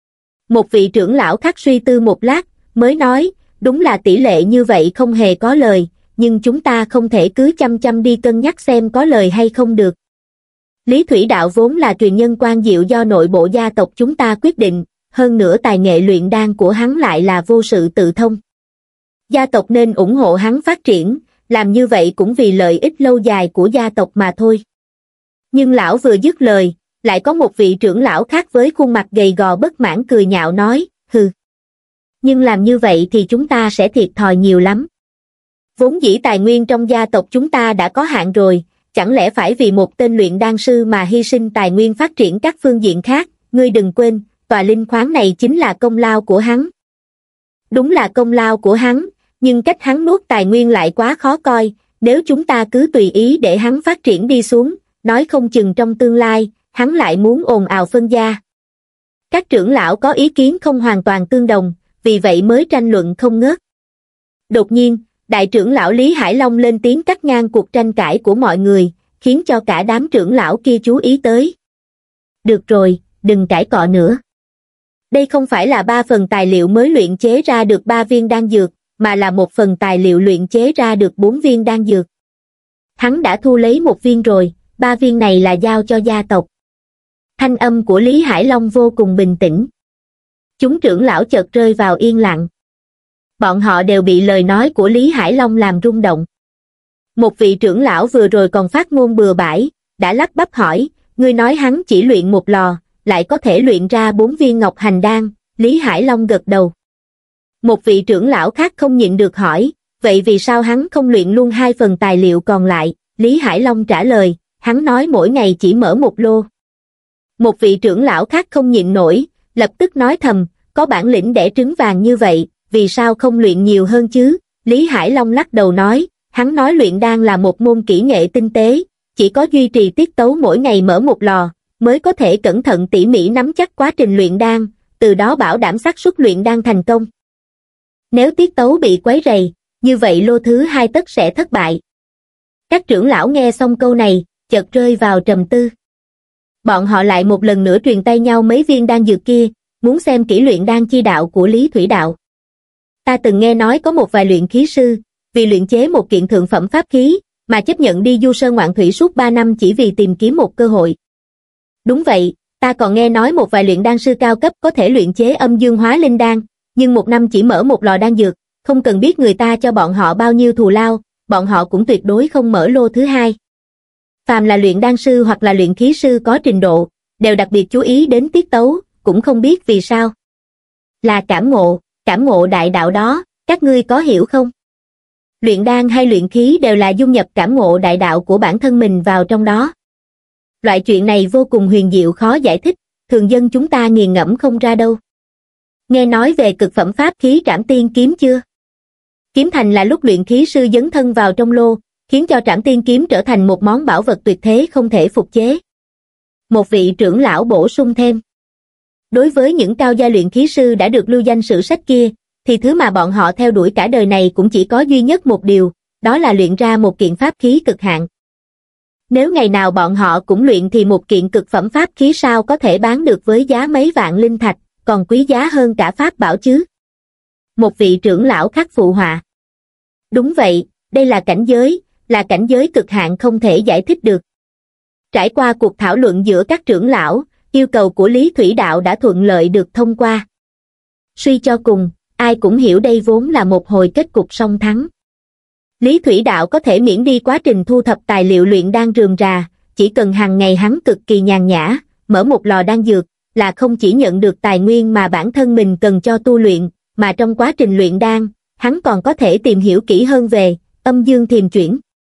Một vị trưởng lão khác suy tư một lát, mới nói, đúng là tỷ lệ như vậy không hề có lời, nhưng chúng ta không thể cứ chăm chăm đi cân nhắc xem có lời hay không được. Lý Thủy Đạo vốn là truyền nhân quan diệu do nội bộ gia tộc chúng ta quyết định, hơn nữa tài nghệ luyện đan của hắn lại là vô sự tự thông. Gia tộc nên ủng hộ hắn phát triển, làm như vậy cũng vì lợi ích lâu dài của gia tộc mà thôi. Nhưng lão vừa dứt lời, lại có một vị trưởng lão khác với khuôn mặt gầy gò bất mãn cười nhạo nói, hừ. Nhưng làm như vậy thì chúng ta sẽ thiệt thòi nhiều lắm. Vốn dĩ tài nguyên trong gia tộc chúng ta đã có hạn rồi, chẳng lẽ phải vì một tên luyện đan sư mà hy sinh tài nguyên phát triển các phương diện khác, ngươi đừng quên, tòa linh khoáng này chính là công lao của hắn. Đúng là công lao của hắn, nhưng cách hắn nuốt tài nguyên lại quá khó coi, nếu chúng ta cứ tùy ý để hắn phát triển đi xuống, nói không chừng trong tương lai, hắn lại muốn ồn ào phân gia. Các trưởng lão có ý kiến không hoàn toàn tương đồng, vì vậy mới tranh luận không ngớt. Đột nhiên, đại trưởng lão Lý Hải Long lên tiếng cắt ngang cuộc tranh cãi của mọi người, khiến cho cả đám trưởng lão kia chú ý tới. Được rồi, đừng cãi cọ nữa. Đây không phải là ba phần tài liệu mới luyện chế ra được ba viên đan dược, mà là một phần tài liệu luyện chế ra được bốn viên đan dược. Hắn đã thu lấy một viên rồi, ba viên này là giao cho gia tộc. Thanh âm của Lý Hải Long vô cùng bình tĩnh. Chúng trưởng lão chợt rơi vào yên lặng. Bọn họ đều bị lời nói của Lý Hải Long làm rung động. Một vị trưởng lão vừa rồi còn phát ngôn bừa bãi, đã lắp bắp hỏi, ngươi nói hắn chỉ luyện một lò, lại có thể luyện ra bốn viên ngọc hành đan. Lý Hải Long gật đầu. Một vị trưởng lão khác không nhịn được hỏi, vậy vì sao hắn không luyện luôn hai phần tài liệu còn lại? Lý Hải Long trả lời, hắn nói mỗi ngày chỉ mở một lô. Một vị trưởng lão khác không nhịn nổi, lập tức nói thầm, có bản lĩnh đẻ trứng vàng như vậy, vì sao không luyện nhiều hơn chứ? Lý Hải Long lắc đầu nói, hắn nói luyện đan là một môn kỹ nghệ tinh tế, chỉ có duy trì tiết tấu mỗi ngày mở một lò, mới có thể cẩn thận tỉ mỉ nắm chắc quá trình luyện đan, từ đó bảo đảm xác suất luyện đan thành công. Nếu tiết tấu bị quấy rầy, như vậy lô thứ hai tất sẽ thất bại. Các trưởng lão nghe xong câu này, chợt rơi vào trầm tư. Bọn họ lại một lần nữa truyền tay nhau mấy viên đan dược kia, muốn xem kỹ luyện đan chi đạo của Lý Thủy Đạo. Ta từng nghe nói có một vài luyện khí sư, vì luyện chế một kiện thượng phẩm pháp khí, mà chấp nhận đi du sơn ngoạn thủy suốt ba năm chỉ vì tìm kiếm một cơ hội. Đúng vậy, ta còn nghe nói một vài luyện đan sư cao cấp có thể luyện chế âm dương hóa linh đan, nhưng một năm chỉ mở một lò đan dược, không cần biết người ta cho bọn họ bao nhiêu thù lao, bọn họ cũng tuyệt đối không mở lô thứ hai. Phàm là luyện đan sư hoặc là luyện khí sư có trình độ, đều đặc biệt chú ý đến tiết tấu, cũng không biết vì sao. Là cảm ngộ, cảm ngộ đại đạo đó, các ngươi có hiểu không? Luyện đan hay luyện khí đều là dung nhập cảm ngộ đại đạo của bản thân mình vào trong đó. Loại chuyện này vô cùng huyền diệu khó giải thích, thường dân chúng ta nghiền ngẫm không ra đâu. Nghe nói về cực phẩm pháp khí Trảm Tiên kiếm chưa? Kiếm thành là lúc luyện khí sư dấn thân vào trong lô, khiến cho Trảm Tiên kiếm trở thành một món bảo vật tuyệt thế không thể phục chế. Một vị trưởng lão bổ sung thêm. Đối với những cao gia luyện khí sư đã được lưu danh sử sách kia, thì thứ mà bọn họ theo đuổi cả đời này cũng chỉ có duy nhất một điều, đó là luyện ra một kiện pháp khí cực hạn. Nếu ngày nào bọn họ cũng luyện thì một kiện cực phẩm pháp khí sao có thể bán được với giá mấy vạn linh thạch, còn quý giá hơn cả pháp bảo chứ? Một vị trưởng lão khác phụ họa. Đúng vậy, đây là cảnh giới, là cảnh giới cực hạn không thể giải thích được. Trải qua cuộc thảo luận giữa các trưởng lão, yêu cầu của Lý Thủy Đạo đã thuận lợi được thông qua. Suy cho cùng, ai cũng hiểu đây vốn là một hồi kết cục song thắng. Lý Thủy Đạo có thể miễn đi quá trình thu thập tài liệu luyện đan rườm rà, chỉ cần hàng ngày hắn cực kỳ nhàn nhã, mở một lò đan dược, là không chỉ nhận được tài nguyên mà bản thân mình cần cho tu luyện, mà trong quá trình luyện đan, hắn còn có thể tìm hiểu kỹ hơn về âm dương thiềm chuyển.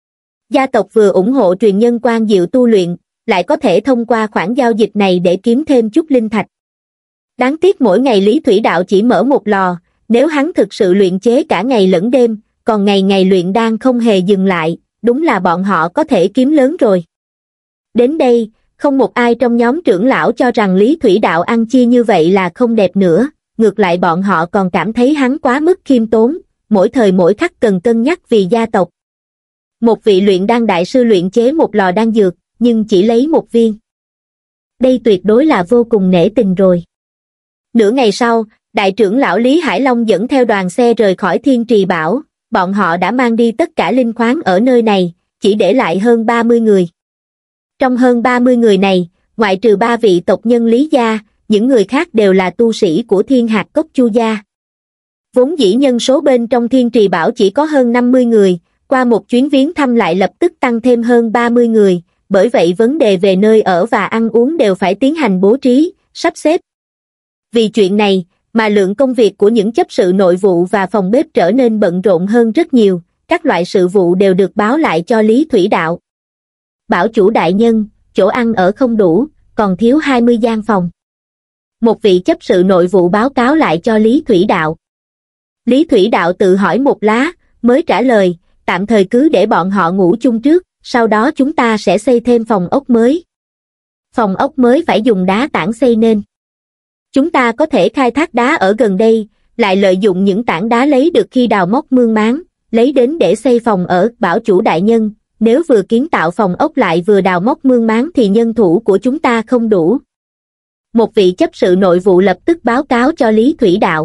Gia tộc vừa ủng hộ truyền nhân Quan Diệu tu luyện, lại có thể thông qua khoản giao dịch này để kiếm thêm chút linh thạch. Đáng tiếc mỗi ngày Lý Thủy Đạo chỉ mở một lò, nếu hắn thực sự luyện chế cả ngày lẫn đêm, còn ngày ngày luyện đan không hề dừng lại, đúng là bọn họ có thể kiếm lớn rồi. Đến đây, không một ai trong nhóm trưởng lão cho rằng Lý Thủy Đạo ăn chia như vậy là không đẹp nữa, ngược lại bọn họ còn cảm thấy hắn quá mức khiêm tốn, mỗi thời mỗi khắc cần cân nhắc vì gia tộc. Một vị luyện đan đại sư luyện chế một lò đan dược, nhưng chỉ lấy một viên. Đây tuyệt đối là vô cùng nể tình rồi. Nửa ngày sau, đại trưởng lão Lý Hải Long dẫn theo đoàn xe rời khỏi Thiên Trì Bảo, bọn họ đã mang đi tất cả linh khoáng ở nơi này, chỉ để lại hơn ba mươi người. Trong hơn ba mươi người này, ngoại trừ ba vị tộc nhân Lý gia, những người khác đều là tu sĩ của Thiên Hạt Cốc Chu gia. Vốn dĩ nhân số bên trong Thiên Trì Bảo chỉ có hơn năm mươi người, qua một chuyến viếng thăm lại lập tức tăng thêm hơn ba mươi người, bởi vậy vấn đề về nơi ở và ăn uống đều phải tiến hành bố trí, sắp xếp. Vì chuyện này, mà lượng công việc của những chấp sự nội vụ và phòng bếp trở nên bận rộn hơn rất nhiều, các loại sự vụ đều được báo lại cho Lý Thủy Đạo. Bảo chủ đại nhân, chỗ ăn ở không đủ, còn thiếu hai mươi gian phòng. Một vị chấp sự nội vụ báo cáo lại cho Lý Thủy Đạo. Lý Thủy Đạo tự hỏi một lá, mới trả lời, tạm thời cứ để bọn họ ngủ chung trước, sau đó chúng ta sẽ xây thêm phòng ốc mới. Phòng ốc mới phải dùng đá tảng xây nên. Chúng ta có thể khai thác đá ở gần đây, lại lợi dụng những tảng đá lấy được khi đào móc mương máng, lấy đến để xây phòng ở. Bảo chủ đại nhân, nếu vừa kiến tạo phòng ốc lại vừa đào móc mương máng thì nhân thủ của chúng ta không đủ. Một vị chấp sự nội vụ lập tức báo cáo cho Lý Thủy Đạo.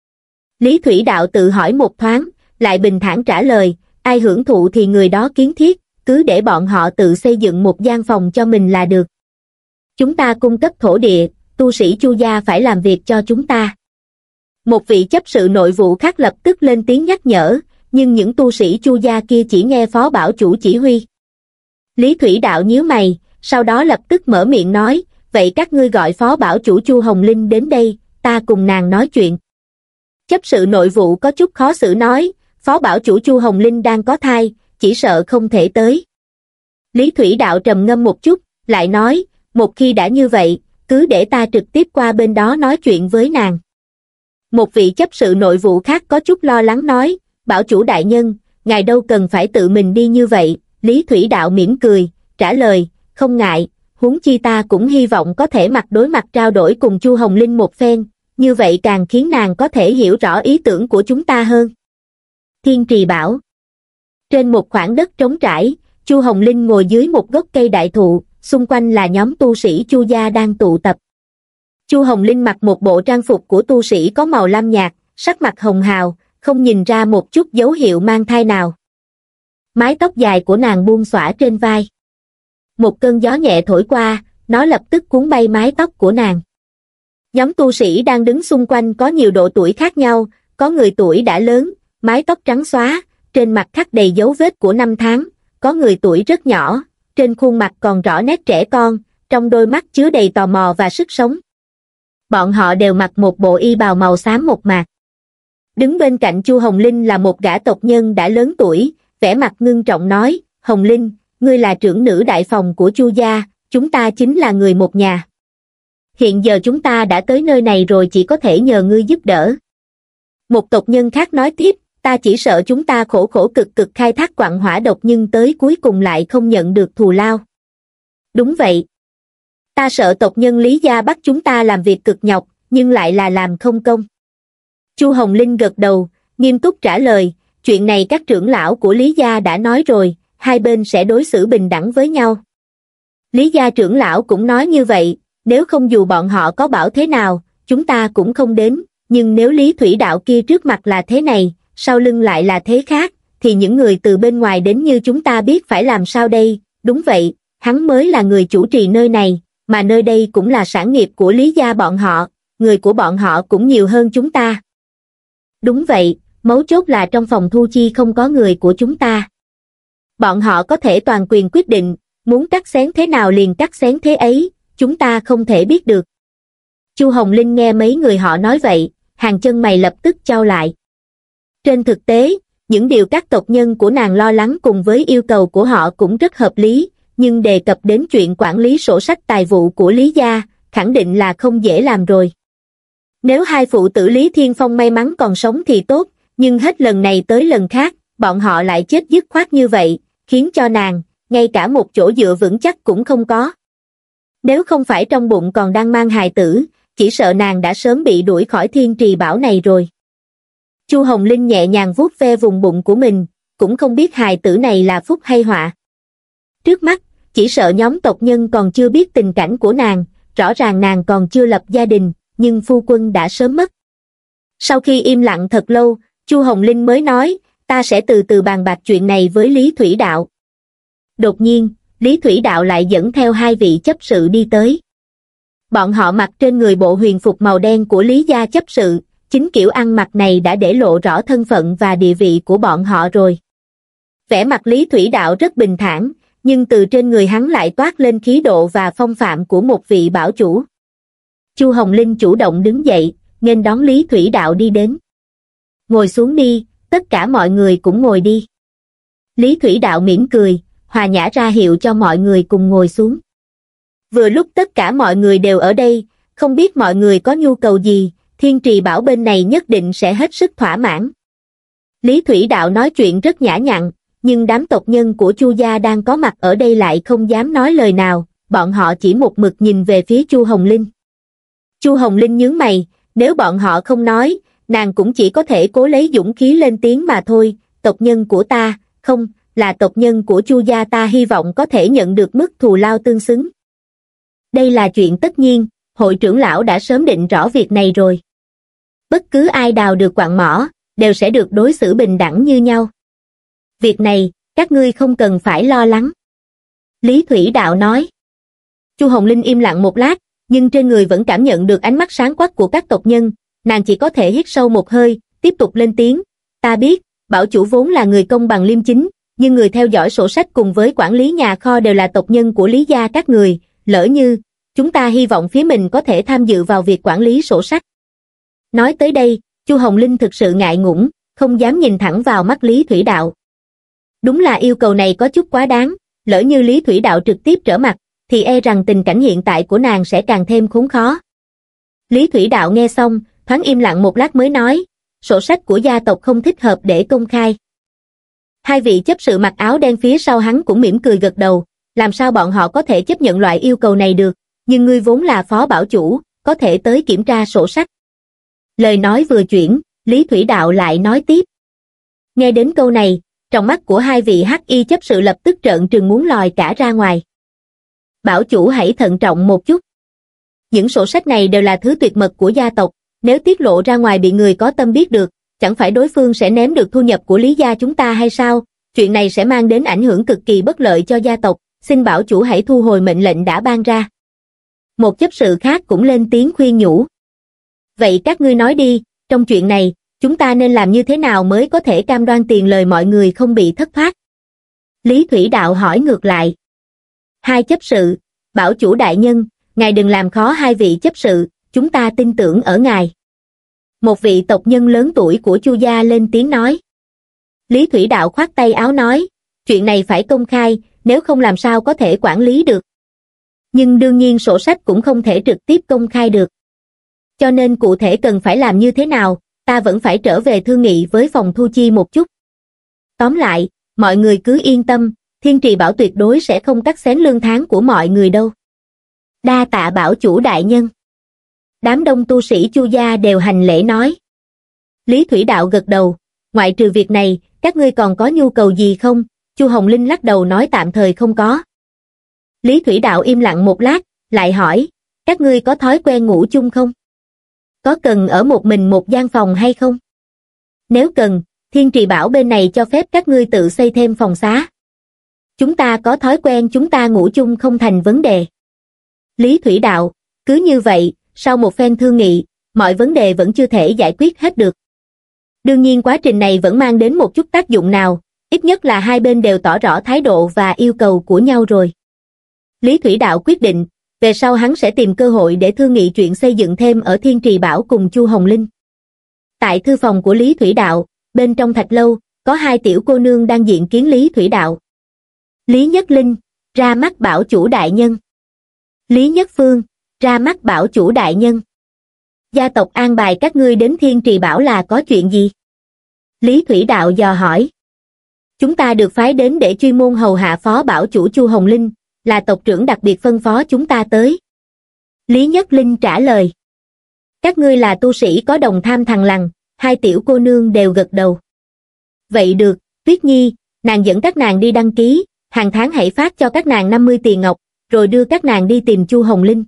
Lý Thủy Đạo tự hỏi một thoáng, lại bình thản trả lời, ai hưởng thụ thì người đó kiến thiết, cứ để bọn họ tự xây dựng một gian phòng cho mình là được. Chúng ta cung cấp thổ địa, tu sĩ Chu gia phải làm việc cho chúng ta. Một vị chấp sự nội vụ khác lập tức lên tiếng nhắc nhở, nhưng những tu sĩ Chu gia kia chỉ nghe phó bảo chủ chỉ huy. Lý Thủy Đạo nhíu mày, sau đó lập tức mở miệng nói, vậy các ngươi gọi phó bảo chủ Chu Hồng Linh đến đây, ta cùng nàng nói chuyện. Chấp sự nội vụ có chút khó xử nói, phó bảo chủ Chu Hồng Linh đang có thai, chỉ sợ không thể tới. Lý Thủy Đạo trầm ngâm một chút, lại nói, một khi đã như vậy, cứ để ta trực tiếp qua bên đó nói chuyện với nàng. Một vị chấp sự nội vụ khác có chút lo lắng nói, bảo chủ đại nhân, ngài đâu cần phải tự mình đi như vậy. Lý Thủy Đạo mỉm cười, trả lời, không ngại, huống chi ta cũng hy vọng có thể mặt đối mặt trao đổi cùng Chu Hồng Linh một phen, như vậy càng khiến nàng có thể hiểu rõ ý tưởng của chúng ta hơn. Thiên Trì Bảo. Trên một khoảng đất trống trải, Chu Hồng Linh ngồi dưới một gốc cây đại thụ, xung quanh là nhóm tu sĩ Chu gia đang tụ tập. Chu Hồng Linh mặc một bộ trang phục của tu sĩ có màu lam nhạt, sắc mặt hồng hào, không nhìn ra một chút dấu hiệu mang thai nào. Mái tóc dài của nàng buông xõa trên vai. Một cơn gió nhẹ thổi qua, nó lập tức cuốn bay mái tóc của nàng. Nhóm tu sĩ đang đứng xung quanh có nhiều độ tuổi khác nhau, có người tuổi đã lớn, mái tóc trắng xóa, trên mặt khắc đầy dấu vết của năm tháng, có người tuổi rất nhỏ, trên khuôn mặt còn rõ nét trẻ con, trong đôi mắt chứa đầy tò mò và sức sống. Bọn họ đều mặc một bộ y bào màu xám mộc mạc. Đứng bên cạnh Chu Hồng Linh là một gã tộc nhân đã lớn tuổi, vẻ mặt ngưng trọng nói, Hồng Linh, ngươi là trưởng nữ đại phòng của Chu gia, chúng ta chính là người một nhà. Hiện giờ chúng ta đã tới nơi này rồi, chỉ có thể nhờ ngươi giúp đỡ. Một tộc nhân khác nói tiếp, ta chỉ sợ chúng ta khổ khổ cực cực khai thác quặng hỏa độc nhưng tới cuối cùng lại không nhận được thù lao. Đúng vậy. Ta sợ tộc nhân Lý gia bắt chúng ta làm việc cực nhọc, nhưng lại là làm không công. Chu Hồng Linh gật đầu, nghiêm túc trả lời, chuyện này các trưởng lão của Lý gia đã nói rồi, hai bên sẽ đối xử bình đẳng với nhau. Lý gia trưởng lão cũng nói như vậy, nếu không dù bọn họ có bảo thế nào, chúng ta cũng không đến, nhưng nếu Lý Thủy Đạo kia trước mặt là thế này, sau lưng lại là thế khác, thì những người từ bên ngoài đến như chúng ta biết phải làm sao đây? Đúng vậy, hắn mới là người chủ trì nơi này, mà nơi đây cũng là sản nghiệp của Lý gia bọn họ, người của bọn họ cũng nhiều hơn chúng ta. Đúng vậy, mấu chốt là trong phòng thu chi không có người của chúng ta. Bọn họ có thể toàn quyền quyết định, muốn cắt xén thế nào liền cắt xén thế ấy, chúng ta không thể biết được. Chu Hồng Linh nghe mấy người họ nói vậy, hàng chân mày lập tức chau lại. Trên thực tế, những điều các tộc nhân của nàng lo lắng cùng với yêu cầu của họ cũng rất hợp lý, nhưng đề cập đến chuyện quản lý sổ sách tài vụ của Lý gia, khẳng định là không dễ làm rồi. Nếu hai phụ tử Lý Thiên Phong may mắn còn sống thì tốt, nhưng hết lần này tới lần khác, bọn họ lại chết dứt khoát như vậy, khiến cho nàng, ngay cả một chỗ dựa vững chắc cũng không có. Nếu không phải trong bụng còn đang mang hài tử, chỉ sợ nàng đã sớm bị đuổi khỏi Thiên Trì Bảo này rồi. Chu Hồng Linh nhẹ nhàng vuốt ve vùng bụng của mình, cũng không biết hài tử này là phúc hay họa. Trước mắt, chỉ sợ nhóm tộc nhân còn chưa biết tình cảnh của nàng, rõ ràng nàng còn chưa lập gia đình, nhưng phu quân đã sớm mất. Sau khi im lặng thật lâu, Chu Hồng Linh mới nói, ta sẽ từ từ bàn bạc chuyện này với Lý Thủy Đạo. Đột nhiên, Lý Thủy Đạo lại dẫn theo hai vị chấp sự đi tới. Bọn họ mặc trên người bộ huyền phục màu đen của Lý gia chấp sự, chính kiểu ăn mặc này đã để lộ rõ thân phận và địa vị của bọn họ rồi. Vẻ mặt Lý Thủy Đạo rất bình thản, nhưng từ trên người hắn lại toát lên khí độ và phong phạm của một vị bảo chủ. Chu Hồng Linh chủ động đứng dậy, nghênh đón Lý Thủy Đạo đi đến. Ngồi xuống đi, tất cả mọi người cũng ngồi đi. Lý Thủy Đạo mỉm cười, hòa nhã ra hiệu cho mọi người cùng ngồi xuống. Vừa lúc tất cả mọi người đều ở đây, không biết mọi người có nhu cầu gì, Thiên Trì Bảo bên này nhất định sẽ hết sức thỏa mãn. Lý Thủy Đạo nói chuyện rất nhã nhặn, nhưng đám tộc nhân của Chu gia đang có mặt ở đây lại không dám nói lời nào, bọn họ chỉ một mực nhìn về phía Chu Hồng Linh. Chu Hồng Linh nhướng mày, nếu bọn họ không nói, nàng cũng chỉ có thể cố lấy dũng khí lên tiếng mà thôi, tộc nhân của ta, không, là tộc nhân của Chu gia ta hy vọng có thể nhận được mức thù lao tương xứng. Đây là chuyện tất nhiên, hội trưởng lão đã sớm định rõ việc này rồi. Bất cứ ai đào được quặng mỏ, đều sẽ được đối xử bình đẳng như nhau. Việc này, các ngươi không cần phải lo lắng. Lý Thủy Đạo nói. Chu Hồng Linh im lặng một lát, nhưng trên người vẫn cảm nhận được ánh mắt sáng quắc của các tộc nhân, nàng chỉ có thể hít sâu một hơi, tiếp tục lên tiếng. Ta biết, bảo chủ vốn là người công bằng liêm chính, nhưng người theo dõi sổ sách cùng với quản lý nhà kho đều là tộc nhân của Lý gia các người, lỡ như, chúng ta hy vọng phía mình có thể tham dự vào việc quản lý sổ sách. Nói tới đây, Chu Hồng Linh thực sự ngại ngùng, không dám nhìn thẳng vào mắt Lý Thủy Đạo. Đúng là yêu cầu này có chút quá đáng, lỡ như Lý Thủy Đạo trực tiếp trở mặt, thì e rằng tình cảnh hiện tại của nàng sẽ càng thêm khốn khó. Lý Thủy Đạo nghe xong, thoáng im lặng một lát mới nói, sổ sách của gia tộc không thích hợp để công khai. Hai vị chấp sự mặc áo đen phía sau hắn cũng mỉm cười gật đầu, làm sao bọn họ có thể chấp nhận loại yêu cầu này được, nhưng ngươi vốn là phó bảo chủ, có thể tới kiểm tra sổ sách. Lời nói vừa chuyển, Lý Thủy Đạo lại nói tiếp. Nghe đến câu này, trong mắt của hai vị hắc y chấp sự lập tức trợn trừng muốn lòi cả ra ngoài. Bảo chủ hãy thận trọng một chút. Những sổ sách này đều là thứ tuyệt mật của gia tộc, nếu tiết lộ ra ngoài bị người có tâm biết được, chẳng phải đối phương sẽ ném được thu nhập của Lý gia chúng ta hay sao? Chuyện này sẽ mang đến ảnh hưởng cực kỳ bất lợi cho gia tộc, xin bảo chủ hãy thu hồi mệnh lệnh đã ban ra. Một chấp sự khác cũng lên tiếng khuyên nhủ. Vậy các ngươi nói đi, trong chuyện này, chúng ta nên làm như thế nào mới có thể cam đoan tiền lời mọi người không bị thất thoát? Lý Thủy Đạo hỏi ngược lại. Hai chấp sự, bảo chủ đại nhân, ngài đừng làm khó hai vị chấp sự, chúng ta tin tưởng ở ngài. Một vị tộc nhân lớn tuổi của Chu gia lên tiếng nói. Lý Thủy Đạo khoát tay áo nói, chuyện này phải công khai, nếu không làm sao có thể quản lý được. Nhưng đương nhiên sổ sách cũng không thể trực tiếp công khai được. Cho nên cụ thể cần phải làm như thế nào, ta vẫn phải trở về thương nghị với phòng thu chi một chút. Tóm lại, mọi người cứ yên tâm, Thiên Trì Bảo tuyệt đối sẽ không cắt xén lương tháng của mọi người đâu. Đa tạ bảo chủ đại nhân. Đám đông tu sĩ Chu gia đều hành lễ nói. Lý Thủy Đạo gật đầu, ngoại trừ việc này, các ngươi còn có nhu cầu gì không? Chu Hồng Linh lắc đầu nói tạm thời không có. Lý Thủy Đạo im lặng một lát, lại hỏi, các ngươi có thói quen ngủ chung không? Có cần ở một mình một gian phòng hay không? Nếu cần, Thiên Trì Bảo bên này cho phép các ngươi tự xây thêm phòng xá. Chúng ta có thói quen chúng ta ngủ chung không thành vấn đề. Lý Thủy Đạo, cứ như vậy, sau một phen thương nghị, mọi vấn đề vẫn chưa thể giải quyết hết được. Đương nhiên quá trình này vẫn mang đến một chút tác dụng nào, ít nhất là hai bên đều tỏ rõ thái độ và yêu cầu của nhau rồi. Lý Thủy Đạo quyết định, về sau hắn sẽ tìm cơ hội để thương nghị chuyện xây dựng thêm ở Thiên Trì Bảo cùng Chu Hồng Linh. Tại thư phòng của Lý Thủy Đạo, bên trong thạch lâu, có hai tiểu cô nương đang diện kiến Lý Thủy Đạo. Lý Nhất Linh, ra mắt bảo chủ đại nhân. Lý Nhất Phương, ra mắt bảo chủ đại nhân. Gia tộc an bài các ngươi đến Thiên Trì Bảo là có chuyện gì? Lý Thủy Đạo dò hỏi. Chúng ta được phái đến để chuyên môn hầu hạ phó bảo chủ Chu Hồng Linh, là tộc trưởng đặc biệt phân phó chúng ta tới. Lý Nhất Linh trả lời. Các ngươi là tu sĩ có đồng tham thằng lằn, hai tiểu cô nương đều gật đầu. Vậy được, Tuyết Nhi, nàng dẫn các nàng đi đăng ký, hàng tháng hãy phát cho các nàng năm mươi tiền ngọc, rồi đưa các nàng đi tìm Chu Hồng Linh.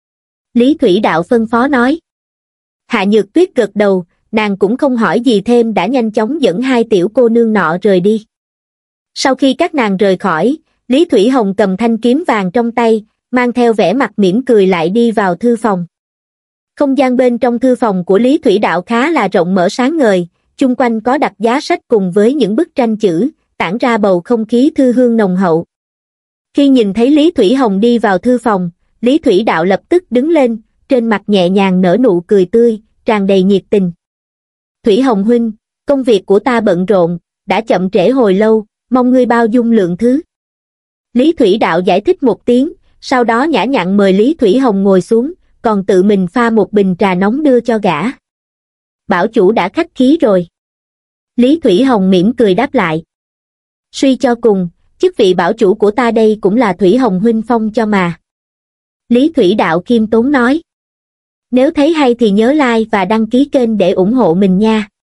Lý Thủy Đạo phân phó nói. Hạ Nhược Tuyết gật đầu, nàng cũng không hỏi gì thêm đã nhanh chóng dẫn hai tiểu cô nương nọ rời đi. Sau khi các nàng rời khỏi, Lý Thủy Hồng cầm thanh kiếm vàng trong tay, mang theo vẻ mặt mỉm cười lại đi vào thư phòng. Không gian bên trong thư phòng của Lý Thủy Đạo khá là rộng mở sáng ngời, chung quanh có đặt giá sách cùng với những bức tranh chữ, tản ra bầu không khí thư hương nồng hậu. Khi nhìn thấy Lý Thủy Hồng đi vào thư phòng, Lý Thủy Đạo lập tức đứng lên, trên mặt nhẹ nhàng nở nụ cười tươi, tràn đầy nhiệt tình. Thủy Hồng huynh, công việc của ta bận rộn, đã chậm trễ hồi lâu, mong ngươi bao dung lượng thứ. Lý Thủy Đạo giải thích một tiếng, sau đó nhã nhặn mời Lý Thủy Hồng ngồi xuống, còn tự mình pha một bình trà nóng đưa cho gã. Bảo chủ đã khách khí rồi. Lý Thủy Hồng mỉm cười đáp lại. Suy cho cùng, chức vị bảo chủ của ta đây cũng là Thủy Hồng huynh phong cho mà. Lý Thủy Đạo khiêm tốn nói. Nếu thấy hay thì nhớ like và đăng ký kênh để ủng hộ mình nha.